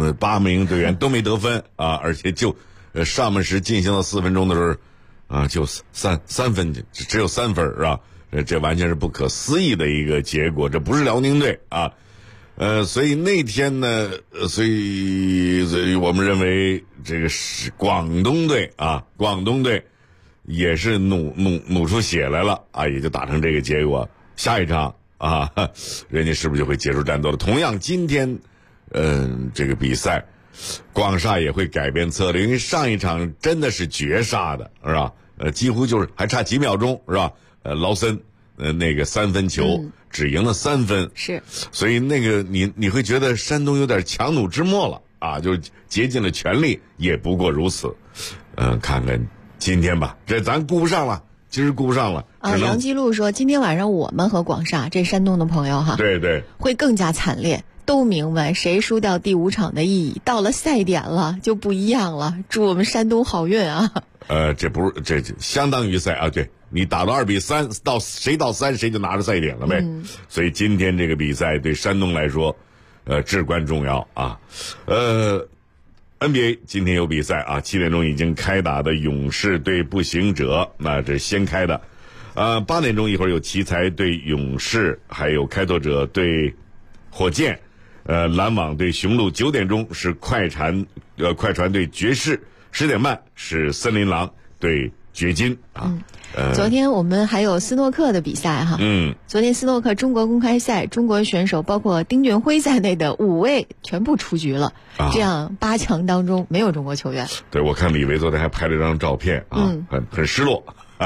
8名队员都没得分啊？而且就上半时进行到4分钟的时候啊，就三分，只有3分是吧？这完全是不可思议的一个结果，这不是辽宁队啊。所以那天呢，所以我们认为这个是广东队啊，广东队也是努出血来了啊，也就打成这个结果。下一场啊，人家是不是就会结束战斗了？同样，今天这个比赛，广厦也会改变策略，因为上一场真的是绝杀的，是吧？几乎就是还差几秒钟，是吧？劳森那个3分球只赢了3分， 是， 所以那个你会觉得山东有点强弩之末了啊，就是竭尽了全力，也不过如此。看看今天吧，这咱顾不上了，今儿顾不上了。 杨基路说，今天晚上我们和广厦这山东的朋友哈， 对， 会更加惨烈。都明白谁输掉第5场的意义，到了赛点了就不一样了。祝我们山东好运啊！ 这相当于赛啊，对，你打到2-3，到谁到3谁就拿着赛点了呗。所以今天这个比赛对山东来说，至关重要啊。NBA 今天有比赛啊，7点钟已经开打的勇士对步行者，那这先开的。8点钟一会儿有奇才对勇士，还有开拓者对火箭。篮网对雄鹿，9点钟是快船对爵士，10点半是森林狼对掘金啊。 昨天我们还有斯诺克的比赛哈。昨天斯诺克中国公开赛，中国选手包括丁俊晖在内的5位全部出局了，这样8强当中没有中国球员。 对，我看李维昨天还拍了张照片啊，很失落。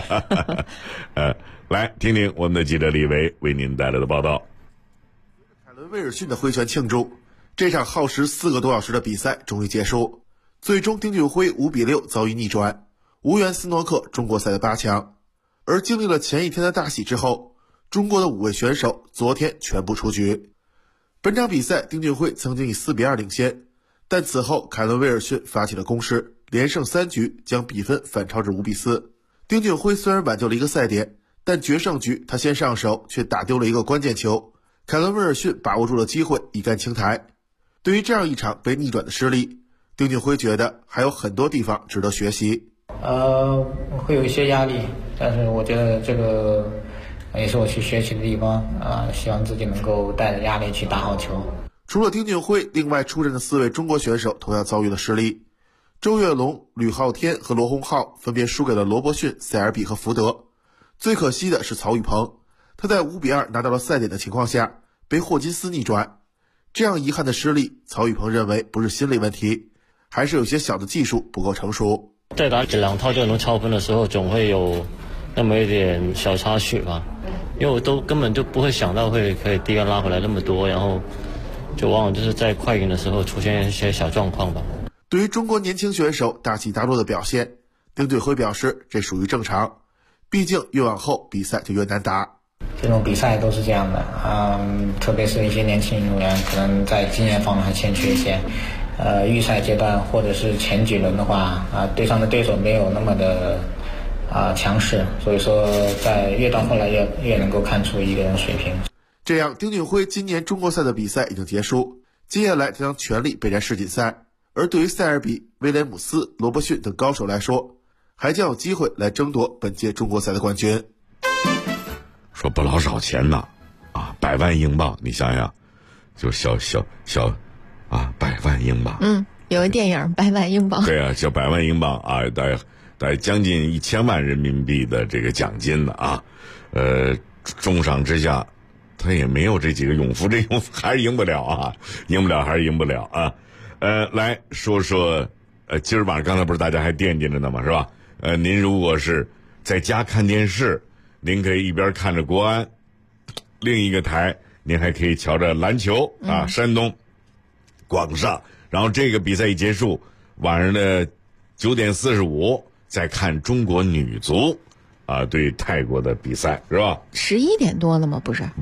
来听听我们的记者李维为您带来的报道。 威尔逊的挥拳庆祝，这场耗时4个多小时的比赛终于结束，最终丁俊晖5-6遭遇逆转，无缘斯诺克中国赛的8强。而经历了前一天的大喜之后，中国的5位选手昨天全部出局。本场比赛丁俊晖曾经以4-2领先，但此后凯伦威尔逊发起了攻势，连胜3局将比分反超至5-4。丁俊晖虽然挽救了一个赛点，但决胜局他先上手却打丢了一个关键球，凯伦威尔逊把握住了机会，一杆清台。对于这样一场被逆转的失利，丁俊晖觉得还有很多地方值得学习。 会有一些压力，但是我觉得这个也是我去学习的地方希望自己能够带着压力去打好球。 除了丁俊晖，另外出阵的4位中国选手同样遭遇了失利。周跃龙、吕昊天和罗洪浩分别输给了罗伯逊、塞尔比和福德。最可惜的是曹宇鹏，他在5-2拿到了赛点的情况下被霍金斯逆转。这样遗憾的失利，曹宇鹏认为不是心理问题，还是有些小的技术不够成熟。 在打2套就能超分的时候，总会有那么一点小插曲吧，因为我都根本就不会想到可以第一个拉回来那么多，然后就往往就是在快赢的时候出现一些小状况吧。 对于中国年轻选手大起大落的表现，丁俊晖表示这属于正常，毕竟越往后比赛就越难打。 这种比赛都是这样的特别是一些年轻运动员可能在经验方面还欠缺一些预赛阶段或者是前几轮的话对上的对手没有那么的强势，所以说在越到后来越能够看出一个人水平。 这样丁俊晖今年中国赛的比赛已经结束，接下来将全力备战世锦赛。而对于塞尔比、威廉姆斯、罗伯逊等高手来说，还将有机会来争夺本届中国赛的冠军。 说不老少钱呢，100万英镑，你想想，就小100万英镑。 有个电影100万英镑。 对啊，叫100万英镑啊，大概将近1000万人民币的这个奖金呢啊。重赏之下，他也没有这几个勇夫，这勇夫还是赢不了啊，赢不了还是赢不了啊。来说说今儿晚上刚才不是大家还惦记着呢吗？是吧？您如果是在家看电视，您可以一边看着国安，另一个台您还可以瞧着篮球啊，山东广厦。然后这个比赛一结束，晚上的9点45再看中国女足啊对泰国的比赛，是吧 ？11点多了吗？不是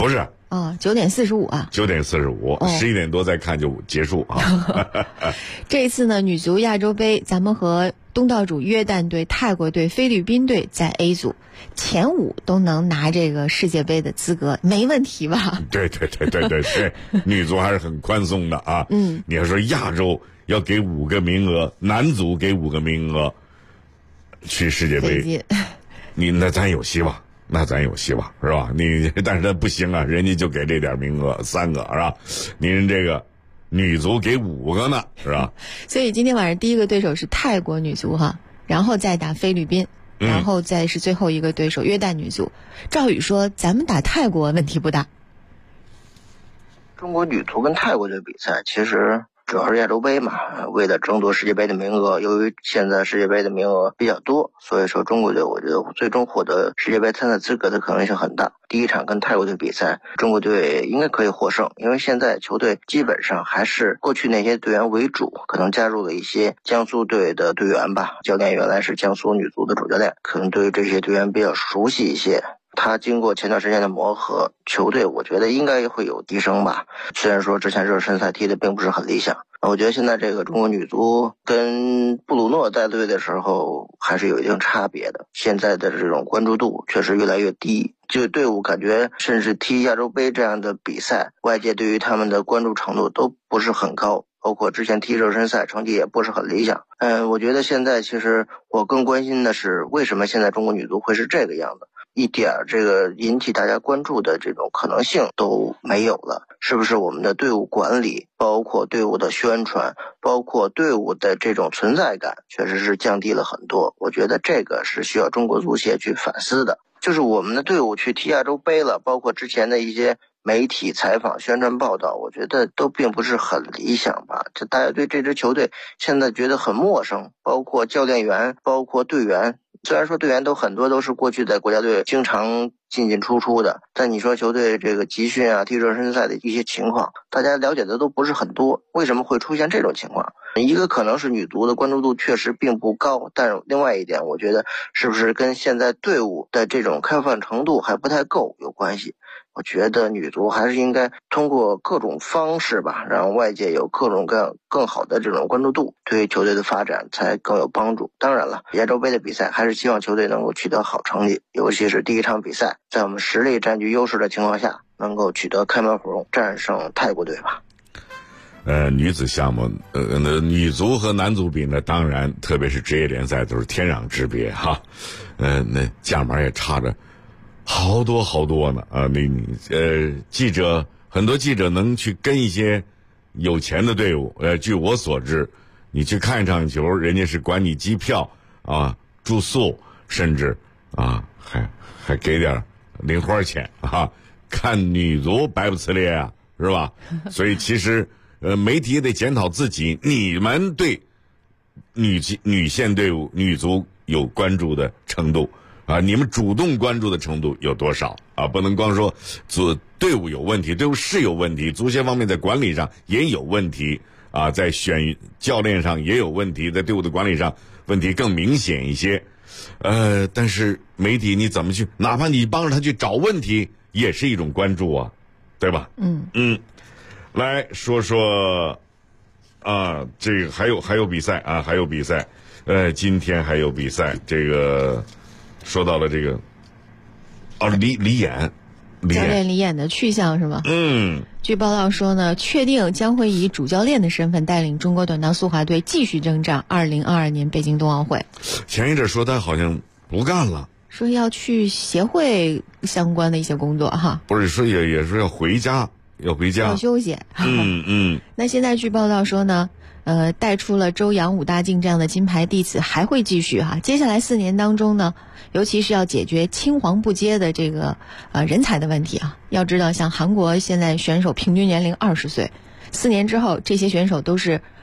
，9点45啊。 9点45，11点多再看就结束啊。 这一次呢，女足亚洲杯，咱们和东道主约旦队、泰国队、菲律宾队在 A 组，前5都能拿这个世界杯的资格，没问题吧？ 对，女足还是很宽松的啊。你要说亚洲要给5个名额，男足给5个名额去世界杯，那咱有希望。是吧？但是他不行啊，人家就给这点名额3个，是吧？您这个女足给5个呢，是吧？ 所以今天晚上第一个对手是泰国女足哈，然后再打菲律宾，然后再是最后一个对手约旦女足。赵宇说咱们打泰国问题不大。 中国女足跟泰国队比赛其实主要是亚洲杯嘛，为了争夺世界杯的名额，由于现在世界杯的名额比较多，所以说中国队我觉得最终获得世界杯参赛资格的可能性很大。第一场跟泰国队比赛，中国队应该可以获胜，因为现在球队基本上还是过去那些队员为主，可能加入了一些江苏队的队员吧，教练原来是江苏女足的主教练，可能对于这些队员比较熟悉一些。他经过前段时间的磨合，球队我觉得应该会有提升吧。虽然说之前热身赛踢的并不是很理想，我觉得现在这个中国女足跟布鲁诺带队的时候还是有一定差别的。现在的这种关注度确实越来越低，就队伍感觉甚至踢亚洲杯这样的比赛，外界对于他们的关注程度都不是很高。包括之前踢热身赛成绩也不是很理想。我觉得现在其实我更关心的是为什么现在中国女足会是这个样子，一点这个引起大家关注的这种可能性都没有了。是不是我们的队伍管理，包括队伍的宣传，包括队伍的这种存在感确实是降低了很多。我觉得这个是需要中国足协去反思的。就是我们的队伍去踢亚洲杯了，包括之前的一些媒体采访宣传报道，我觉得都并不是很理想吧。就大家对这支球队现在觉得很陌生，包括教练员，包括队员。虽然说队员都很多都是过去在国家队经常进进出出的，但你说球队这个集训啊、踢热身赛的一些情况，大家了解的都不是很多。为什么会出现这种情况？一个可能是女足的关注度确实并不高，但是另外一点，我觉得是不是跟现在队伍的这种开放程度还不太够有关系。我觉得女足还是应该通过各种方式吧，让外界有各种更好的这种关注度，对球队的发展才更有帮助。当然了，亚洲杯的比赛还是希望球队能够取得好成绩，尤其是第一场比赛，在我们实力占据优势的情况下，能够取得开门红，战胜泰国队吧。 女子项目，女足和男足比呢，当然特别是职业联赛都是天壤之别哈。那价码也差着好多呢啊！记者很多记者能去跟一些有钱的队伍，据我所知，你去看一场球，人家是管你机票啊、住宿，甚至啊还给点零花钱啊。看女足白不呲咧啊，是吧？所以其实媒体也得检讨自己，你们对女线队伍、女足有关注的程度。你们主动关注的程度有多少啊？不能光说队伍有问题，队伍是有问题，足协方面在管理上也有问题啊，在选教练上也有问题，在队伍的管理上问题更明显一些。但是媒体你怎么去，哪怕你帮着他去找问题，也是一种关注啊，对吧？来说说啊，这个还有比赛啊，还有比赛，今天还有比赛，这个。说到了这个，李演教练李演的去向是吗？据报道说呢，确定将会以主教练的身份带领中国短道速滑队继续征战2022年北京冬奥会。 前一阵说他好像不干了， 说要去协会相关的一些工作哈。 不是说也说要回家，要休息。那现在据报道说呢。带出了周洋5大进这样的金牌弟子还会继续哈。接下来4年当中呢，尤其是要解决青黄不接的这个人才的问题啊。要知道，像韩国现在选手平均年龄20岁，4年之后这些选手都是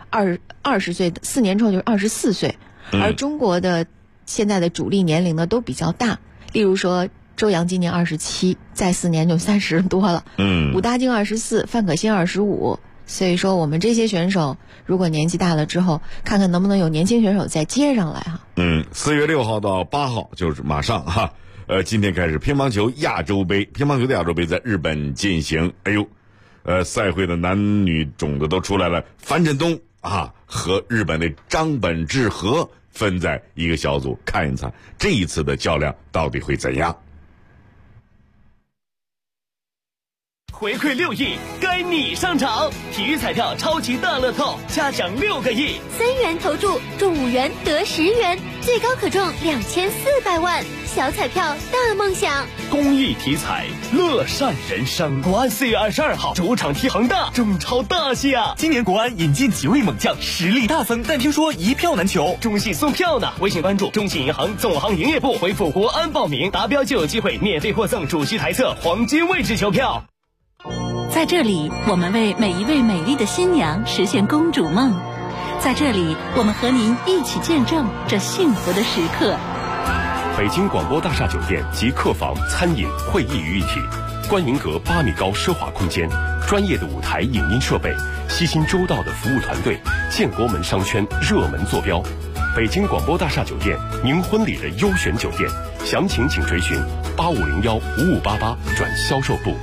20岁的，4年之后就是24岁。而中国的现在的主力年龄呢都比较大，例如说周洋今年27，再4年就30多了。武大靖24，范可新25。所以说我们这些选手如果年纪大了之后，看看能不能有年轻选手再接上来哈。 4月6号到8号就是马上哈。今天开始乒乓球的亚洲杯在日本进行。赛会的男女种的都出来了，樊振东和日本的张本智和分在一个小组，看一看这一次的较量到底会怎样。 回馈6亿，该你上场！体育彩票超级大乐透，加奖6个亿 ，3元投注中5元得10元，最高可中2400万。小彩票大梦想， 公益体彩，乐善人生。国安4月22号主场踢恒大，中超大戏啊！今年国安引进几位猛将，实力大增，但听说一票难求，中信送票呢。微信关注中信银行总行营业部，回复国安报名，达标就有机会免费获赠主席台侧黄金位置球票。 在这里，我们为每一位美丽的新娘实现公主梦。在这里，我们和您一起见证这幸福的时刻。 北京广播大厦酒店集客房、餐饮、会议于一体，观云阁8米高奢华空间，专业的舞台影音设备，悉心周到的服务团队，建国门商圈热门坐标。北京广播大厦酒店，您婚礼的优选酒店，详情请垂询8501-5588转销售部。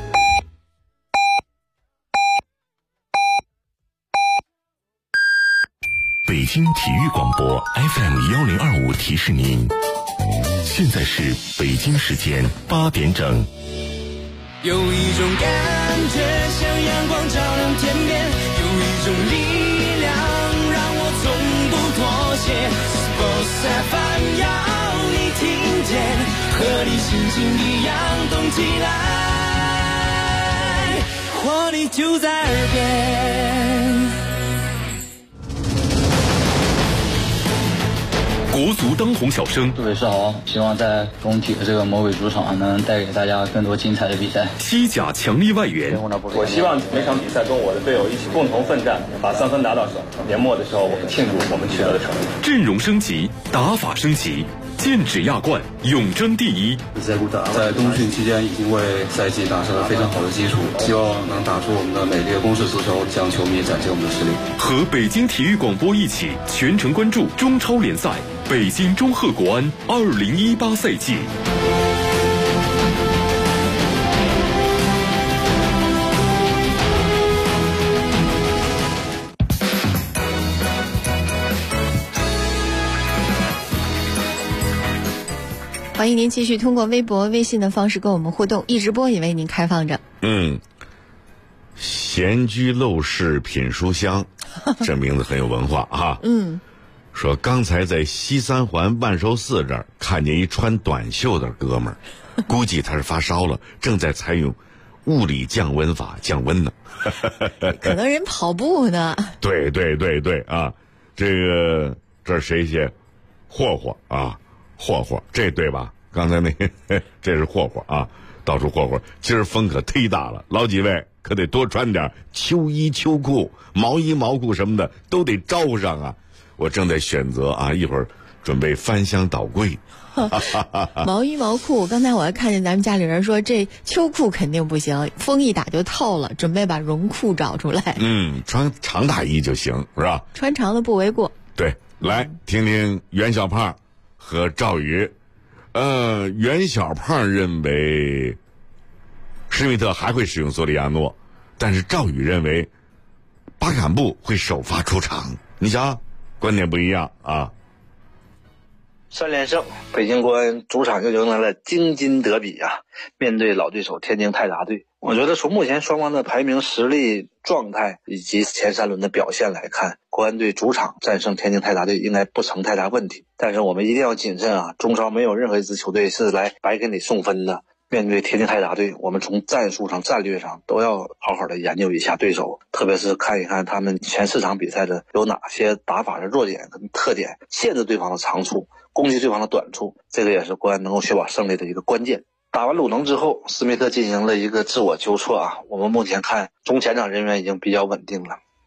北京体育广播 FM1025提示您，现在是北京时间8点整。 有一种感觉像阳光照亮天边，有一种力量让我从不妥协。Sports FM 要你听见，和你心情一样动起来，活力就在耳边。 国足当红小生， 杜伟是好，希望在工体的这个魔鬼主场能带给大家更多精彩的比赛。 西甲强力外援， 我希望每场比赛跟我的队友一起共同奋战，把3分拿到手。年末的时候，我们庆祝我们取得的成绩。 阵容升级，打法升级，剑指亚冠，永争第一。 在冬训期间已经为赛季打下了非常好的基础，希望能打出我们的美丽的攻势足球，向球迷展现我们的实力。 和北京体育广播一起全程关注中超联赛。北京中赫国安2018赛季。 欢迎您继续通过微博、微信的方式跟我们互动，一直播也为您开放着。 闲居陋室品书香，这名字很有文化啊。说刚才在西三环万寿寺这儿看见一穿短袖的哥们儿，估计他是发烧了，正在采用物理降温法降温呢。 可能人跑步呢。 对啊，这是谁写？霍霍啊，霍霍，这对吧？刚才那个这是霍霍啊，到处霍霍。今儿风可忒大了，老几位可得多穿点秋衣秋裤、毛衣毛裤什么的，都得招上啊。我正在选择啊，一会儿准备翻箱倒柜。 毛衣毛裤，刚才我还看见咱们家里人说这秋裤肯定不行，风一打就透了，准备把绒裤找出来。 穿长大衣就行，是吧？ 穿长的不为过。 对，来听听袁小胖和赵宇。袁小胖认为施密特还会使用索里亚诺，但是赵宇认为巴坎布会首发出场。你瞧，观点不一样啊。 3连胜，北京国安主场又迎来了京津德比啊！面对老对手天津泰达队，我觉得从目前双方的排名、实力、状态以及前3轮的表现来看，国安队主场战胜天津泰达队应该不成太大问题。但是我们一定要谨慎啊！中超没有任何一支球队是来白给你送分的。面对天津泰达队，我们从战术上、战略上都要好好的研究一下对手，特别是看一看他们前4场比赛的有哪些打法的弱点跟特点，限制对方的长处，攻击对方的短处，这个也是国安能够确保胜利的一个关键。打完鲁能之后，施密特进行了一个自我纠错啊。我们目前看中前场人员已经比较稳定了，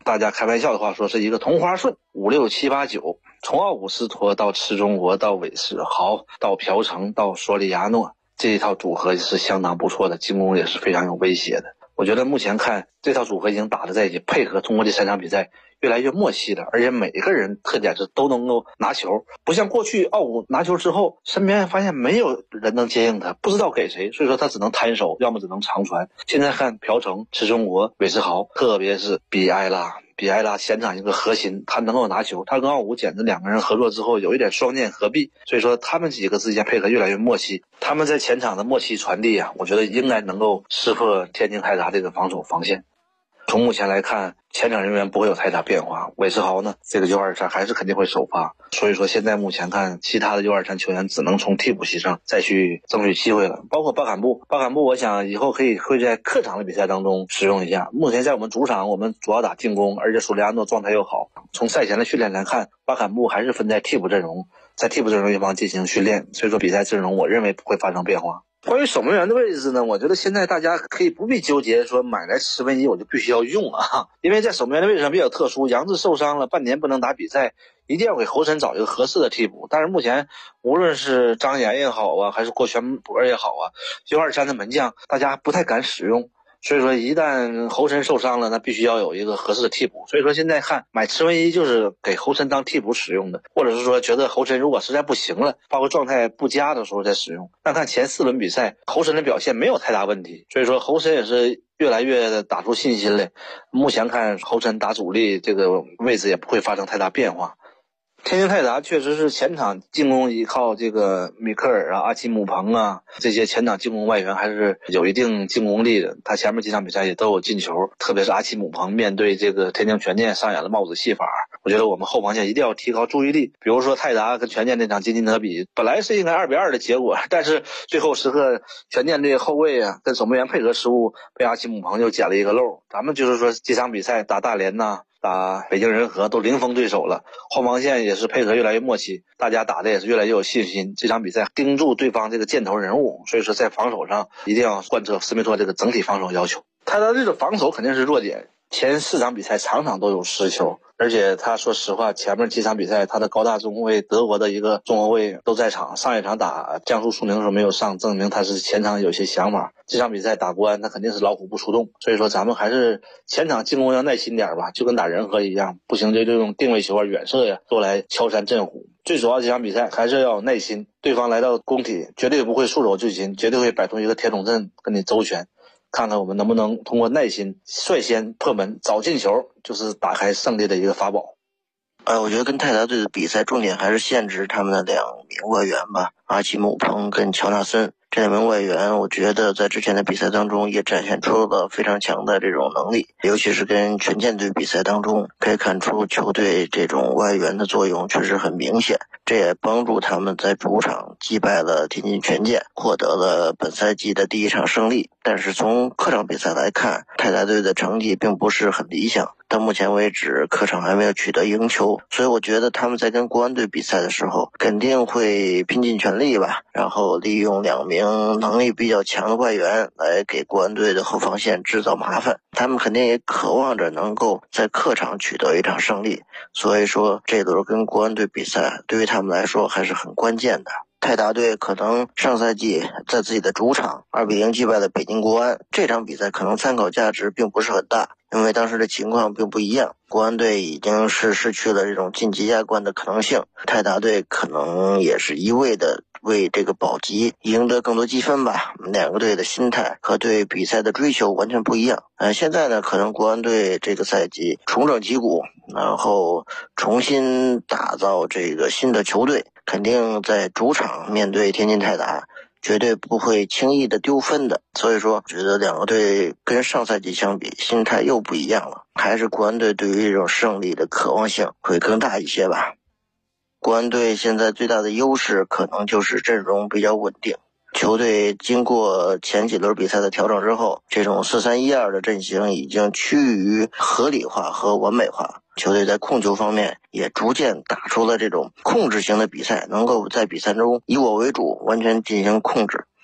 大家开玩笑的话说是一个同花顺，5、6、7、8、9，从奥古斯托到池中国到韦世豪到朴成到索里亚诺，这一套组合是相当不错的，进攻也是非常有威胁的。我觉得目前看这套组合已经打得在一起，配合通过这3场比赛越来越默契了，而且每一个人特点是都能够拿球，不像过去奥古拿球之后身边发现没有人能接应他，不知道给谁，所以说他只能摊手，要么只能长传。现在看朴成、池中国、韦世豪，特别是比埃拉前场一个核心，他能够拿球，他跟奥古简直2个人合作之后有一点双剑合璧，所以说他们几个之间配合越来越默契，他们在前场的默契传递我觉得应该能够识破天津泰达这个防守防线。从目前来看，前场人员不会有太大变化。韦世豪呢，这个U23还是肯定会首发，所以说现在目前看，其他的U23球员只能从替补席上再去争取机会了。包括巴坎布，我想以后会在客场的比赛当中使用一下。目前在我们主场，我们主要打进攻，而且索里亚诺状态又好。从赛前的训练来看，巴坎布还是分在替补阵容，在替补阵容一方进行训练，所以说比赛阵容我认为不会发生变化。关于守门员的位置呢，我觉得现在大家可以不必纠结说买来池文一我就必须要用因为在守门员的位置上比较特殊，杨志受伤了半年不能打比赛，一定要给侯晨找一个合适的替补。但是目前无论是张岩也好还是郭全博也好U23的门将大家不太敢使用，所以说一旦侯晨受伤了，那必须要有一个合适的替补。所以说现在看买池文一就是给侯晨当替补使用的，或者是说觉得侯晨如果实在不行了，包括状态不佳的时候再使用。但看前4轮比赛侯晨的表现没有太大问题，所以说侯晨也是越来越打出信心来。目前看侯晨打主力这个位置也不会发生太大变化。天津泰达确实是前场进攻依靠这个米克尔阿基姆彭这些前场进攻外援还是有一定进攻力的，他前面几场比赛也都有进球，特别是阿基姆彭面对这个天津权健上演了帽子戏法。我觉得我们后防线一定要提高注意力，比如说泰达跟权健那场津津德比，本来是应该2-2的结果，但是最后时刻权健这个后卫跟守门员配合失误，被阿基姆彭又捡了一个漏。咱们就是说这场比赛打大连打北京人和都零封对手了，后防线也是配合越来越默契，大家打的也是越来越有信心。这场比赛盯住对方这个箭头人物，所以说在防守上一定要贯彻斯密托这个整体防守要求。泰达队的防守肯定是弱点，前4场比赛场场都有失球，而且他说实话前面几场比赛他的高大中后卫德国的一个中后卫都在场，上一场打江苏苏宁的时候没有上，证明他是前场有些想法。这场比赛打国安他肯定是老虎不出动，所以说咱们还是前场进攻要耐心点吧，就跟打人和一样，不行就用定位球远射都来敲山震虎。最主要这场比赛还是要有耐心，对方来到工体绝对不会束手就擒，绝对会摆出一个铁桶阵跟你周旋，看看我们能不能通过耐心率先破门早进球，就是打开胜利的一个法宝。我觉得跟泰达队的比赛重点还是限制他们的2名外援吧，阿基姆彭跟乔纳森。这2名外援我觉得在之前的比赛当中也展现出了非常强的这种能力，尤其是跟权健队比赛当中可以看出球队这种外援的作用确实很明显，这也帮助他们在主场击败了天津权健，获得了本赛季的第1场胜利。但是从客场比赛来看，泰达队的成绩并不是很理想，到目前为止客场还没有取得赢球，所以我觉得他们在跟国安队比赛的时候肯定会拼尽全力吧，然后利用2名能力比较强的外援来给国安队的后防线制造麻烦，他们肯定也渴望着能够在客场取得1场胜利，所以说这轮跟国安队比赛对于他们来说还是很关键的。泰达队可能上赛季在自己的主场2-0击败了北京国安，这场比赛可能参考价值并不是很大，因为当时的情况并不一样，国安队已经是失去了这种晋级亚冠的可能性，泰达队可能也是一味的为这个保级赢得更多积分吧。2个队的心态和对比赛的追求完全不一样。现在呢，可能国安队这个赛季重整旗鼓，然后重新打造这个新的球队，肯定在主场面对天津泰达绝对不会轻易的丢分的，所以说觉得2个队跟上赛季相比心态又不一样了，还是国安队对于这种胜利的渴望性会更大一些吧。国安队现在最大的优势可能就是阵容比较稳定，球队经过前几轮比赛的调整之后，这种4-3-1-2的阵型已经趋于合理化和完美化，球队在控球方面也逐渐打出了这种控制型的比赛，能够在比赛中以我为主完全进行控制，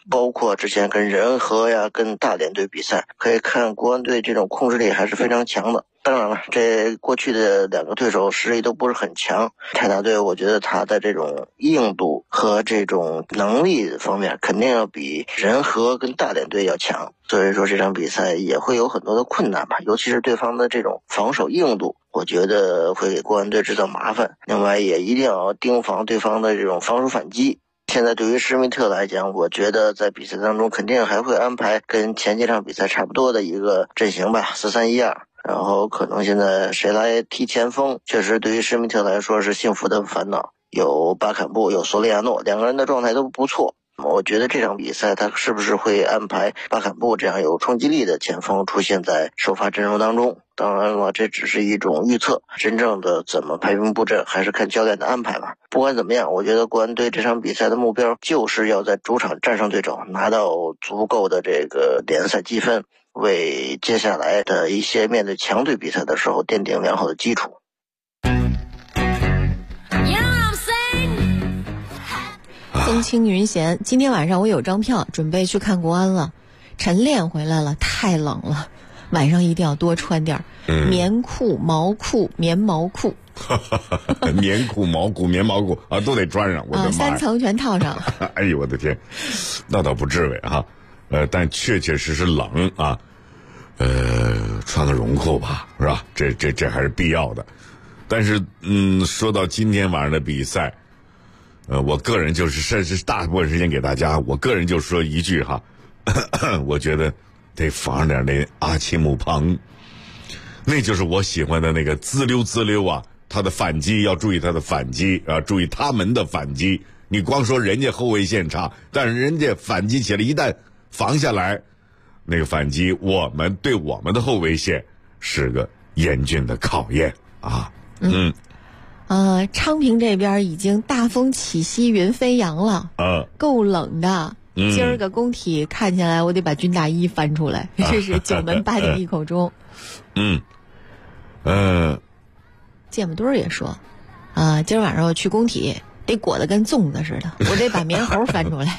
包括之前跟仁和呀、跟大连队比赛，可以看国安队这种控制力还是非常强的。当然了，这过去的2个对手实力都不是很强，泰达队我觉得他的这种硬度和这种能力方面肯定要比仁和跟大连队要强，所以说这场比赛也会有很多的困难吧，尤其是对方的这种防守硬度，我觉得会给国安队制造麻烦。另外也一定要盯防对方的这种防守反击。现在对于施密特来讲，我觉得在比赛当中肯定还会安排跟前几场比赛差不多的一个阵型吧，4-3-1-2。然后可能现在谁来踢前锋，确实对于施密特来说是幸福的烦恼。有巴坎布，有索利亚诺，2个人的状态都不错。我觉得这场比赛他是不是会安排巴坎布这样有冲击力的前锋出现在首发阵容当中？当然了，这只是一种预测，真正的怎么排兵布阵还是看教练的安排嘛。不管怎么样，我觉得国安队这场比赛的目标就是要在主场战胜对手，拿到足够的这个联赛积分，为接下来的一些面对强队比赛的时候奠定良好的基础。 风轻云闲，今天晚上我有张票，准备去看国安了。晨练回来了，太冷了，晚上一定要多穿点棉裤、毛裤、棉毛裤。 棉裤、毛裤、棉毛裤啊，都得穿上。我的妈呀， 3层全套上。 哎呦我的天，那倒不至于哈，但确确实实冷啊。穿个绒裤吧，是吧？这还是必要的。但是说到今天晚上的比赛。我个人就是甚至大部分时间给大家，我个人就说一句哈，我觉得得防上点那阿奇姆彭，那就是我喜欢的那个滋溜啊，他的反击要注意他的反击啊，注意他们的反击。你光说人家后卫线差，但是人家反击起来一旦防下来，那个反击我们对我们的后卫线是个严峻的考验啊。 昌平这边已经大风起兮云飞扬了，够冷的。今儿个工体看起来我得把军大衣翻出来，这是9门8点1口钟。芥末墩儿也说，今儿晚上我去工体得裹得跟粽子似的，我得把棉猴翻出来。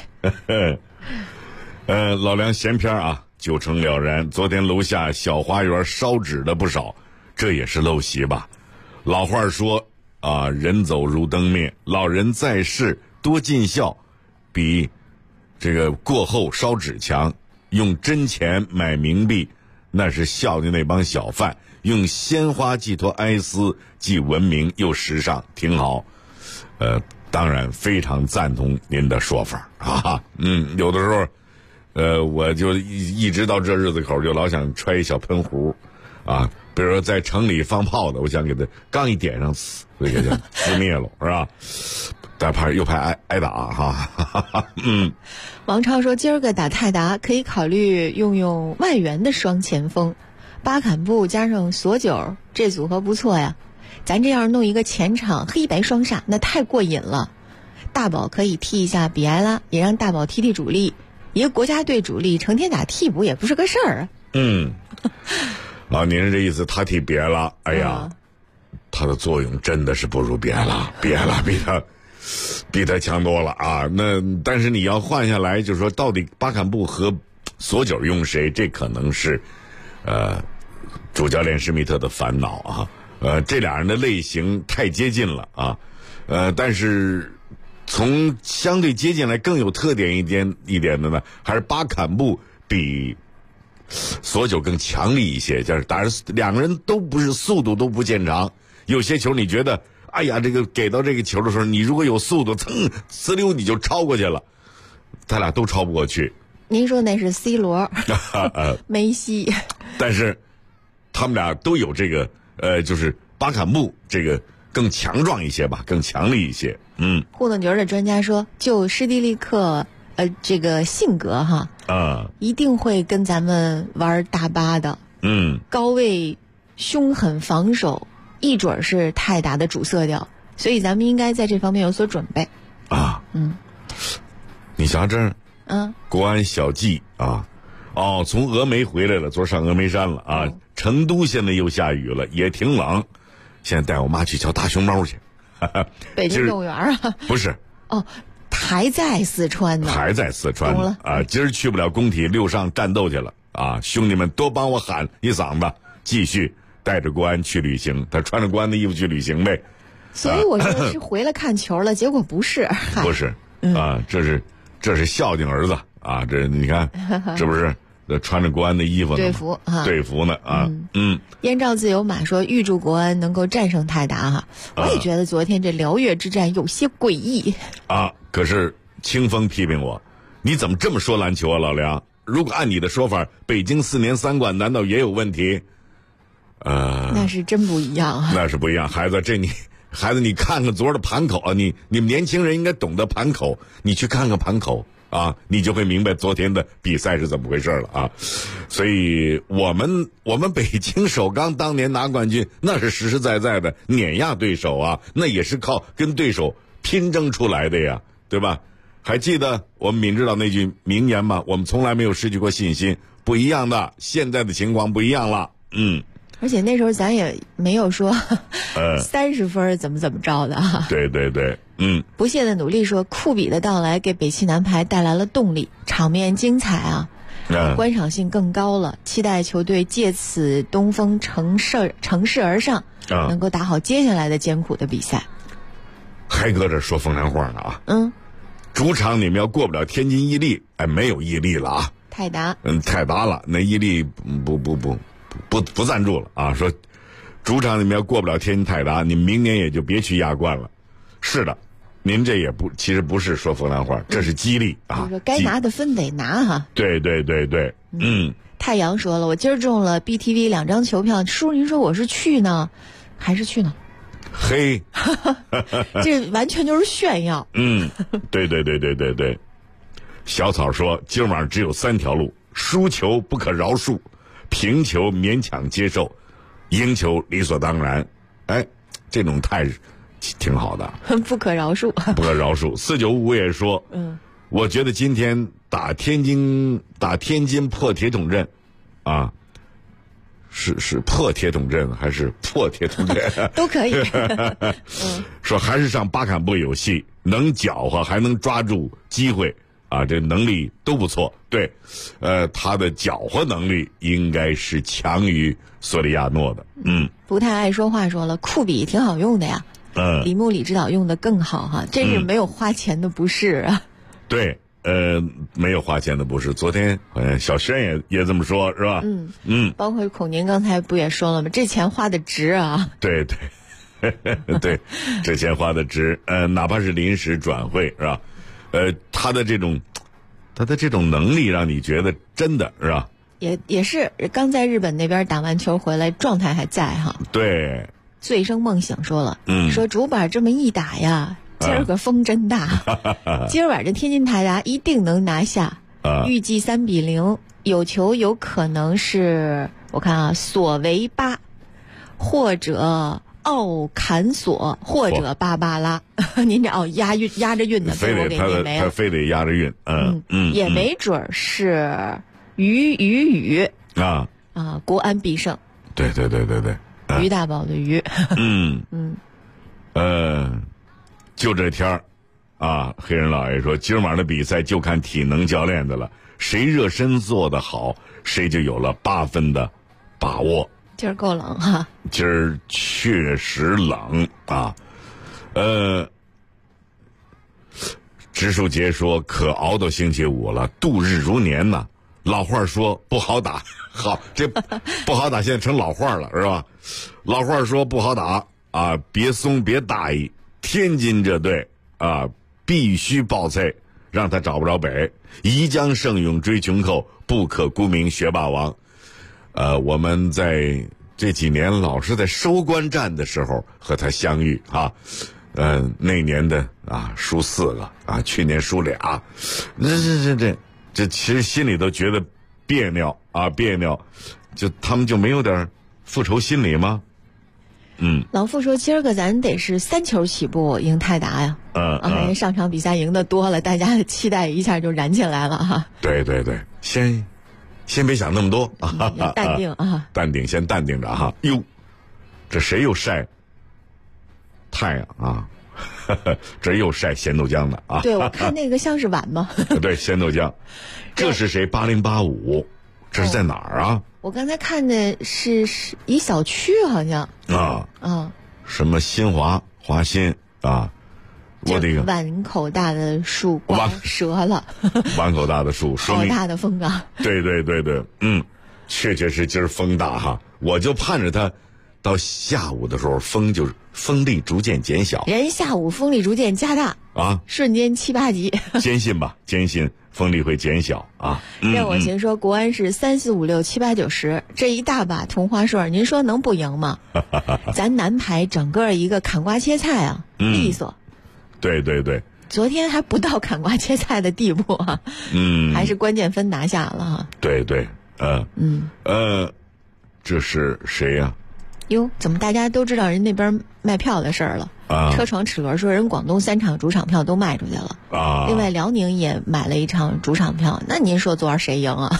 老梁闲篇啊，9成了然。昨天楼下小花园烧纸的不少，这也是陋习吧。老话说人走如灯灭，老人在世多尽孝，比这个过后烧纸强。用真钱买冥币，那是孝敬那帮小贩；用鲜花寄托哀思，既文明又时尚，挺好。当然非常赞同您的说法啊。有的时候，我就一直到这日子口就老想揣一小喷壶啊。比如说在城里放炮的，我想给他刚一点上呲，就给他撕灭了，是吧？但又怕挨打哈。 王超说，今儿个打泰达可以考虑用外援的双前锋，巴坎布加上索九，这组合不错呀。咱这样弄一个前场黑白双煞，那太过瘾了。大宝可以踢一下比埃拉，也让大宝踢主力。一个国家队主力成天打替补也不是个事儿啊。 您是这意思，他踢别了，哎呀，他的作用真的是不如别了比他强多了啊。那但是你要换下来，就是说到底巴坎布和索九用谁，这可能是主教练施密特的烦恼啊。这俩人的类型太接近了啊。但是从相对接近来更有特点一点的呢，还是巴坎布比索九更强力一些，就是当然2个人都不是速度都不见长，有些球你觉得哎呀这个给到这个球的时候，你如果有速度噌呲溜你就超过去了，他俩都超不过去。 您说那是 C 罗梅西， 但是他们俩都有这个就是巴坎布这个更强壮一些吧，更强力一些。 糊弄局的专家说，就施蒂利克这个性格哈，一定会跟咱们玩大巴的。高位凶狠防守，一准是泰达的主色调，所以咱们应该在这方面有所准备啊。你瞧这儿，国安小季啊，从峨眉回来了，昨儿上峨眉山了啊。成都现在又下雨了，也挺冷，现在带我妈去瞧大熊猫去。 北京动物园啊？ 不是。 还在四川呢， 还在四川呢啊！今儿去不了工体六上战斗去了啊！兄弟们多帮我喊一嗓子，继续带着国安去旅行。他穿着国安的衣服去旅行呗。 所以我说是回来看球了，结果不是， 不是啊，这是孝敬儿子啊！这你看是不是？穿着国安的衣服呢，队服呢啊， 燕赵自由马说预祝国安能够战胜泰达哈，我也觉得昨天这辽粤之战有些诡异啊。可是清风批评我，你怎么这么说篮球啊，老梁？如果按你的说法，北京4年3冠难道也有问题？ 那是真不一样啊， 那是不一样，孩子，你看看昨儿的盘口啊，你们年轻人应该懂得盘口，你去看看盘口。啊，你就会明白昨天的比赛是怎么回事了啊！所以我们北京首钢当年拿冠军，那是实实在在的碾压对手啊，那也是靠跟对手拼争出来的呀，对吧？还记得我们闵指导那句名言吗？我们从来没有失去过信心，不一样的，现在的情况不一样了， 而且那时候咱也没有说30分怎么着的啊。 对对对， 不懈的努力说，库比的到来给北汽男排带来了动力，场面精彩啊，观赏性更高了，期待球队借此东风乘势而上，能够打好接下来的艰苦的比赛。 还搁这说风凉话呢啊！主场你们要过不了天津伊利，没有伊利了啊， 泰达， 泰达了，那伊利不赞助了啊！说主场你们要过不了天津泰达，你们明年也就别去亚冠了。是的，您这也其实不是说风凉话，这是激励啊！ 说该拿的分得拿哈。 对对对对， 太阳说了，我今儿中了 BTV 2张球票，叔您说我是去呢，还是去呢？ 嘿， 这完全就是炫耀。 对对对对对对。小草说，今晚上只有3条路：输球不可饶恕，平球勉强接受，赢球理所当然。这种态挺好的。 不可饶恕， 不可饶恕。4955也说，我觉得今天打天津破铁桶阵，啊，是破铁桶阵还是破铁桶阵都可以。 说还是上巴坎布有戏，能搅和还能抓住机会啊，这能力都不错。对，他的搅和能力应该是强于索里亚诺的。 不太爱说话说了，库比挺好用的呀。李木李指导用的更好哈，这是没有花钱的不是啊。 对，没有花钱的不是。昨天好像小轩也这么说，是吧？ 包括孔宁刚才不也说了吗？这钱花的值啊。 对对，对，这钱花的值。哪怕是临时转会，是吧？他的这种能力让你觉得真的是吧？ 也是刚在日本那边打完球回来，状态还在哈。 对。 醉生梦醒说了，说主板这么一打呀，今儿个风真大，今儿晚上天津泰达一定能拿下，预计3-0，有球有可能是我看啊，索维巴或者奥坎索或者芭芭拉，您这押着韵的， 非得他非得押着韵， 也没准是雨啊，国安必胜， 对对对对对。 于大宝的于， 就这天儿，啊，黑人老爷说，今晚的比赛就看体能教练的了，谁热身做得好，谁就有了8分的把握。 今儿够冷哈， 今儿确实冷啊。植树杰说，可熬到星期5了，度日如年呐。老话说不好打，好，这不好打现在成老话了，是吧？老话说不好打啊，别松别大意。天津这队啊，必须爆菜，让他找不着北。宜将胜勇追穷寇，不可沽名学霸王。我们在这几年老是在收官战的时候和他相遇啊。那年的啊输4个啊，去年输俩，这其实心里都觉得别扭啊，别扭，就他们就没有点复仇心理吗？ 老傅说今儿个咱得是3球起步赢泰达呀，因为上场比赛赢得多了，大家的期待一下就燃起来了哈。 对对对，先别想那么多啊， 淡定啊， 淡定，先淡定着哈。哟，这谁又晒太阳啊？ 这又晒咸豆浆呢啊！ 对，我看那个像是碗吗？ 对，咸豆浆。这是谁？8085，这是在哪儿啊？ 我刚才看的是一小区，好像。 什么新华新啊？我的个！ 碗口大的树刮折了。 碗口大的树， 好大的风啊！ 对，确实今儿风大哈，我就盼着它到下午的时候风力逐渐减小。 人下午风力逐渐加大啊， 瞬间7、8级。 坚信吧，坚信风力会减小啊。 让我先说，国安是3、4、5、6、7、8、9、10这一大把同花顺，您说能不赢吗？咱男排整个一个砍瓜切菜啊，利索。 对。 昨天还不到砍瓜切菜的地步啊，还是关键分拿下了哈。 对，这是谁呀？ 哟，怎么大家都知道人那边卖票的事儿了？车床齿轮说人广东3场主场票都卖出去了啊。另外辽宁也买了1场主场票，那您说昨儿谁赢啊？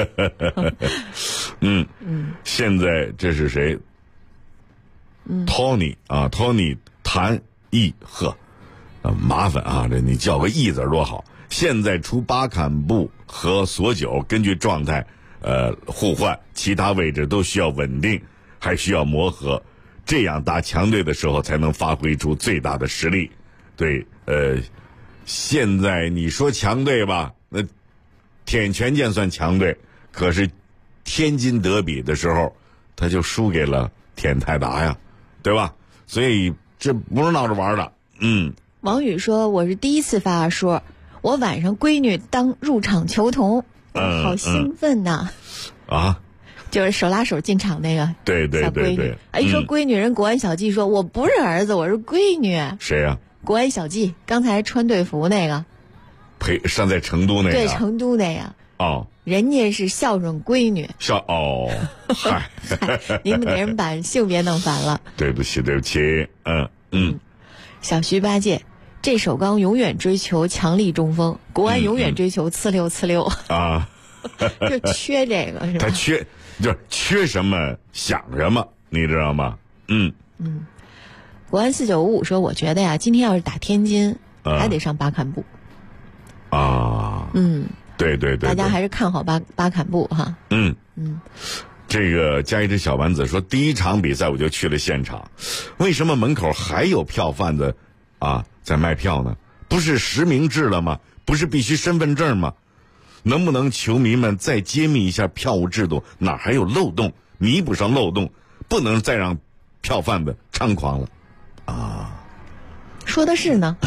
现在这是谁？Tony 啊 ，Tony 谭毅呵。麻烦啊，这你叫个义字多好。现在除巴坎布和索九根据状态互换，其他位置都需要稳定，还需要磨合，这样打强队的时候才能发挥出最大的实力。对，现在你说强队吧，那天权健算强队，可是天津德比的时候他就输给了天泰达呀，对吧？所以这不是闹着玩的。 王宇说：“我是第一次发说，我晚上闺女当入场球童，好兴奋呐！就是手拉手进场那个对。 一说闺女，人国安小季说我不是儿子，我是闺女。 谁呀？ 国安小季，刚才穿队服那个， 上在成都那个。 对，成都那个。人家是孝顺闺女。 嗨， 你们给人把性别弄反了。 对不起。 小徐八戒。这首钢永远追求强力中锋，国安永远追求呲溜啊，就缺这个是吧？ 他缺什么想什么，你知道吗？ 国安4955说，我觉得呀，今天要是打天津，还得上巴坎布啊。对， 大家还是看好巴坎布哈。 这个加一只小丸子说，第一场比赛我就去了现场，为什么门口还有票贩子在卖票呢？不是实名制了吗？不是必须身份证吗？能不能球迷们再揭秘一下票务制度哪还有漏洞，弥补上漏洞，不能再让票贩子猖狂了说的是呢。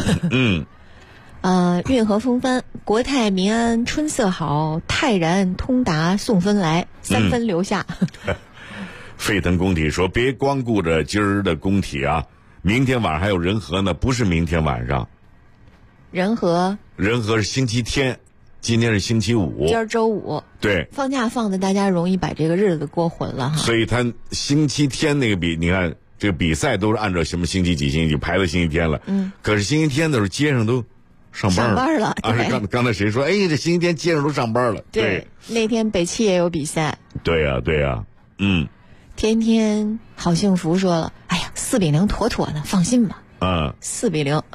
运河风帆，国泰民安春色好，泰然通达送分来，3分留下。 沸腾工体说，别光顾着今儿的工体啊，明天晚上还有仁和呢，不是明天晚上。仁和是星期天，今天是星期五， 今儿周五。 对， 放假放的大家容易把这个日子过混了哈。 所以他星期天那个你看这个比赛都是按照什么星期几星期排到星期天了。可是星期天的时候街上都上班了。 刚才谁说？这星期天街上都上班了。对， 那天北汽也有比赛。 对呀。 天天好幸福说了，4比0妥妥的，放心吧。4比0，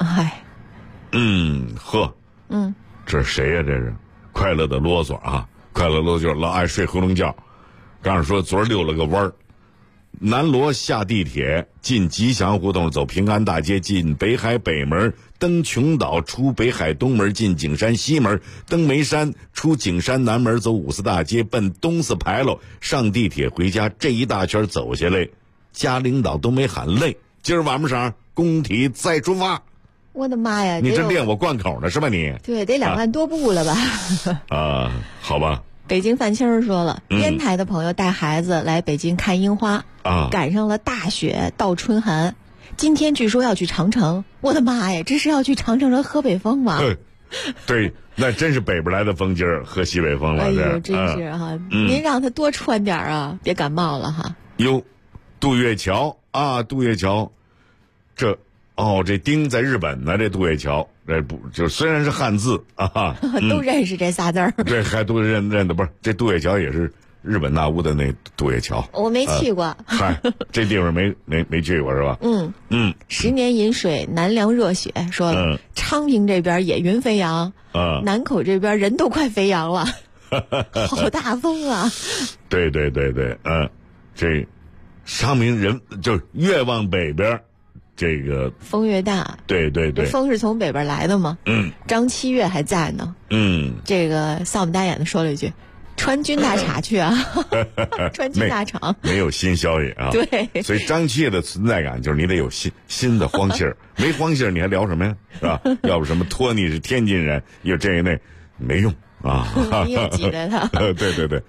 这是谁呀？这是快乐的啰嗦啊！快乐啰嗦老爱睡回笼觉。刚才说昨儿溜了个弯儿，南锣下地铁，进吉祥胡同，走平安大街，进北海北门，登琼岛，出北海东门，进景山西门，登眉山，出景山南门，走五四大街，奔东四牌楼，上地铁回家。这一大圈走下来，家领导都没喊累。今儿晚上工体再出发。 我的妈呀！ 你这练我贯口呢是吧你？ 对，得2万多步了吧？ 好吧。 北京范青说了，烟台的朋友带孩子来北京看樱花赶上了大雪到春寒，今天据说要去长城。我的妈呀，这是要去长城上喝北风吗？ 对，那真是北边来的风今儿喝西北风了。 真是哈，您让他多穿点啊，别感冒了哈。 杜月桥杜月桥，这丁在日本呢，这杜月桥，这不就虽然是汉字都认识这仨字儿。 对，还都认的不是？这杜月桥也是日本那屋的那渡月桥。 我没去过。 嗨，这地方没去过是吧？ 10年饮水，南凉热血，说了，昌平这边也云飞扬，南口这边人都快飞扬了，好大风啊！ 对，这昌平人就越往北边，这个风越大。对，风是从北边来的嘛。张七月还在呢。这个扫不大眼的说了一句：“川军大厂去啊！”川军大厂没有新消息啊。 对， 所以张七月的存在感就是你得有新的荒信儿，没荒信儿你还聊什么呀？是吧？要不什么托尼是天津人，有这个那没用啊。 你又记得他？ 对，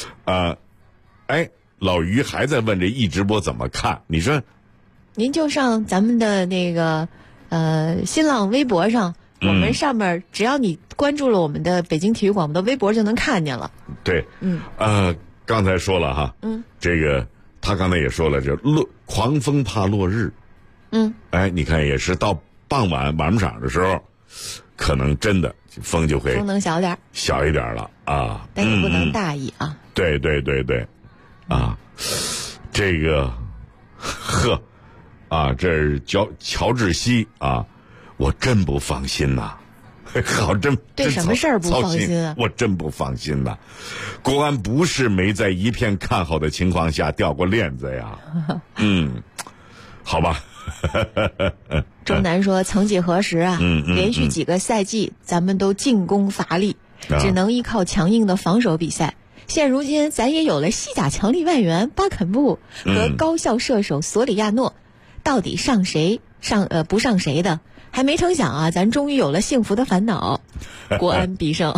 老于还在问这易直播怎么看？你说， 您就上咱们的那个新浪微博上，我们上面只要你关注了我们的北京体育广播的微博就能看见了。 对，刚才说了哈，这个他刚才也说了，这狂风怕落日，你看也是到傍晚晚场的时候，可能真的风就会风能小一点了啊， 但也不能大意啊。 对，这个这是乔治西啊，我真不放心呐。 对什么事儿不放心啊？ 我真不放心呐。国安不是没在一片看好的情况下掉过链子呀。好吧。 钟南说，曾几何时啊，连续几个赛季咱们都进攻乏力，只能依靠强硬的防守比赛。现如今咱也有了西甲强力外援巴肯布和高效射手索里亚诺，到底上谁不上谁的？还没成想啊，咱终于有了幸福的烦恼，国安必胜。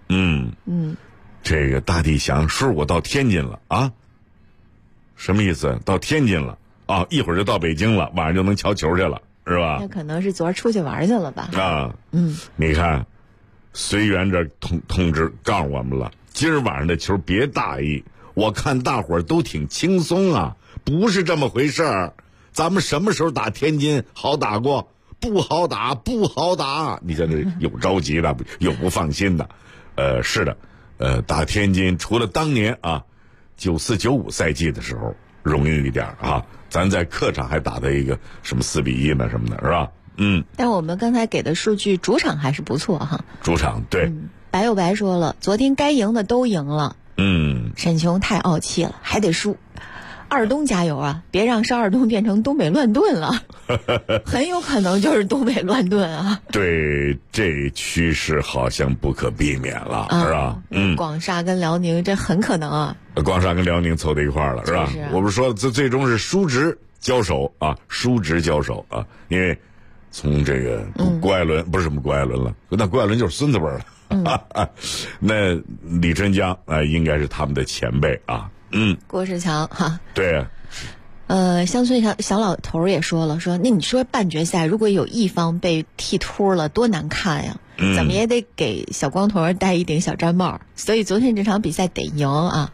这个大地翔说我到天津了啊，什么意思？到天津了啊，一会儿就到北京了，晚上就能瞧球去了，是吧？ 那可能是昨儿出去玩去了吧？ 你看，随缘这通知告诉我们了。今儿晚上的球别大意，我看大伙儿都挺轻松啊，不是这么回事儿。咱们什么时候打天津好打过？不好打。你在这有着急的，有不放心的。是的，打天津除了当年啊，94、95赛季的时候容易一点啊，咱在客场还打的一个什么4-1呢什么的，是吧？ 但我们刚才给的数据，主场还是不错哈。 主场对。 白又白说了，昨天该赢的都赢了。沈琼太傲气了，还得输。二东加油啊！别让少二东变成东北乱炖了，很有可能就是东北乱炖啊。 对，这趋势好像不可避免了，是吧？ 广厦跟辽宁这很可能啊。 广厦跟辽宁凑到一块儿了，是吧？我们说最终是叔侄交手啊，因为从这个郭艾伦不是什么郭艾伦了，那郭艾伦就是孙子辈了。那李春江应该是他们的前辈啊。 郭士强哈。 对啊。 乡村小老头也说了，说那你说半决赛如果有一方被剃秃了，多难看呀！怎么也得给小光头戴一顶小毡帽，所以昨天这场比赛得赢啊。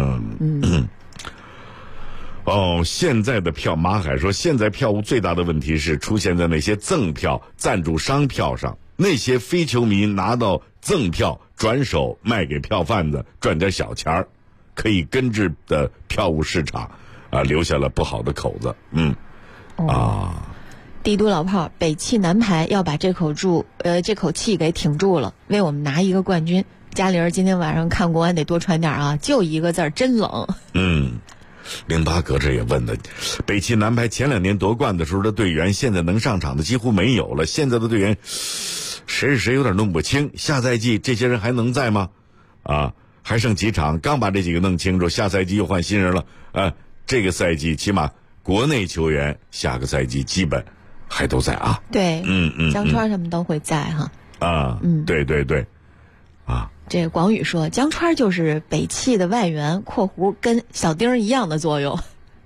现在的票，马海说，现在票务最大的问题是出现在那些赠票、赞助商票上，那些非球迷拿到赠票转手卖给票贩子赚点小钱儿，可以根治的票务市场留下了不好的口子。 帝都老炮，北汽男排要把这口气给挺住了，为我们拿一个冠军。嘉玲今天晚上看国安得多穿点啊，就一个字儿，真冷。 08哥这也问的，北汽男排前2年夺冠的时候的队员，现在能上场的几乎没有了。现在的队员谁是谁有点弄不清，下赛季这些人还能在吗？还剩几场，刚把这几个弄清楚，下赛季又换新人了。这个赛季起码国内球员下个赛季基本还都在啊。 对，江川他们都会在哈。 对。 这广宇说，江川就是北汽的外援（括弧跟小丁一样的作用）。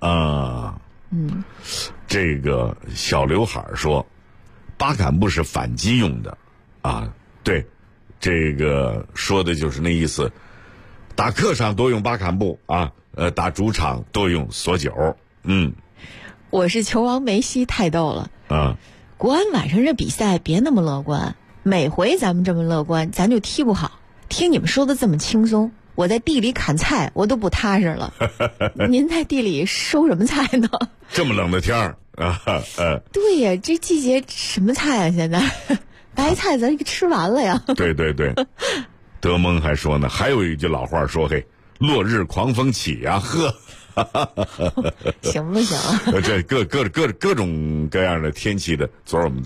这个小刘海说，巴坎布是反击用的对，这个说的就是那意思，打客场多用巴坎布打主场多用索九。 我是球王梅西，太逗了。国安晚上这比赛别那么乐观，每回咱们这么乐观，咱就踢不好。听你们说的这么轻松， 我在地里砍菜，我都不踏实了。您在地里收什么菜呢？ 这么冷的天儿啊！ 对呀，这季节什么菜啊？现在白菜咱吃完了呀。 对对对，德蒙还说呢，还有一句老话说：“嘿，落日狂风起呀，呵。” 行不行？ 这各种各样的天气的，昨儿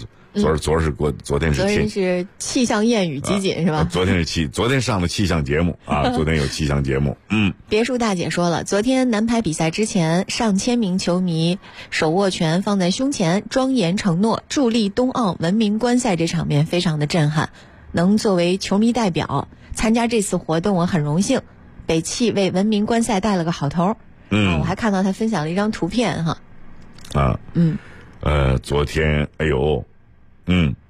是气象谚语集锦是吧？ 昨天上的气象节目啊，昨天有气象节目。 别墅大姐说了，昨天男排比赛之前，上千名球迷手握拳放在胸前，庄严承诺助力冬奥文明观赛，这场面非常的震撼。能作为球迷代表参加这次活动，我很荣幸。北汽为文明观赛带了个好头。我还看到他分享了一张图片哈。 昨天哎呦。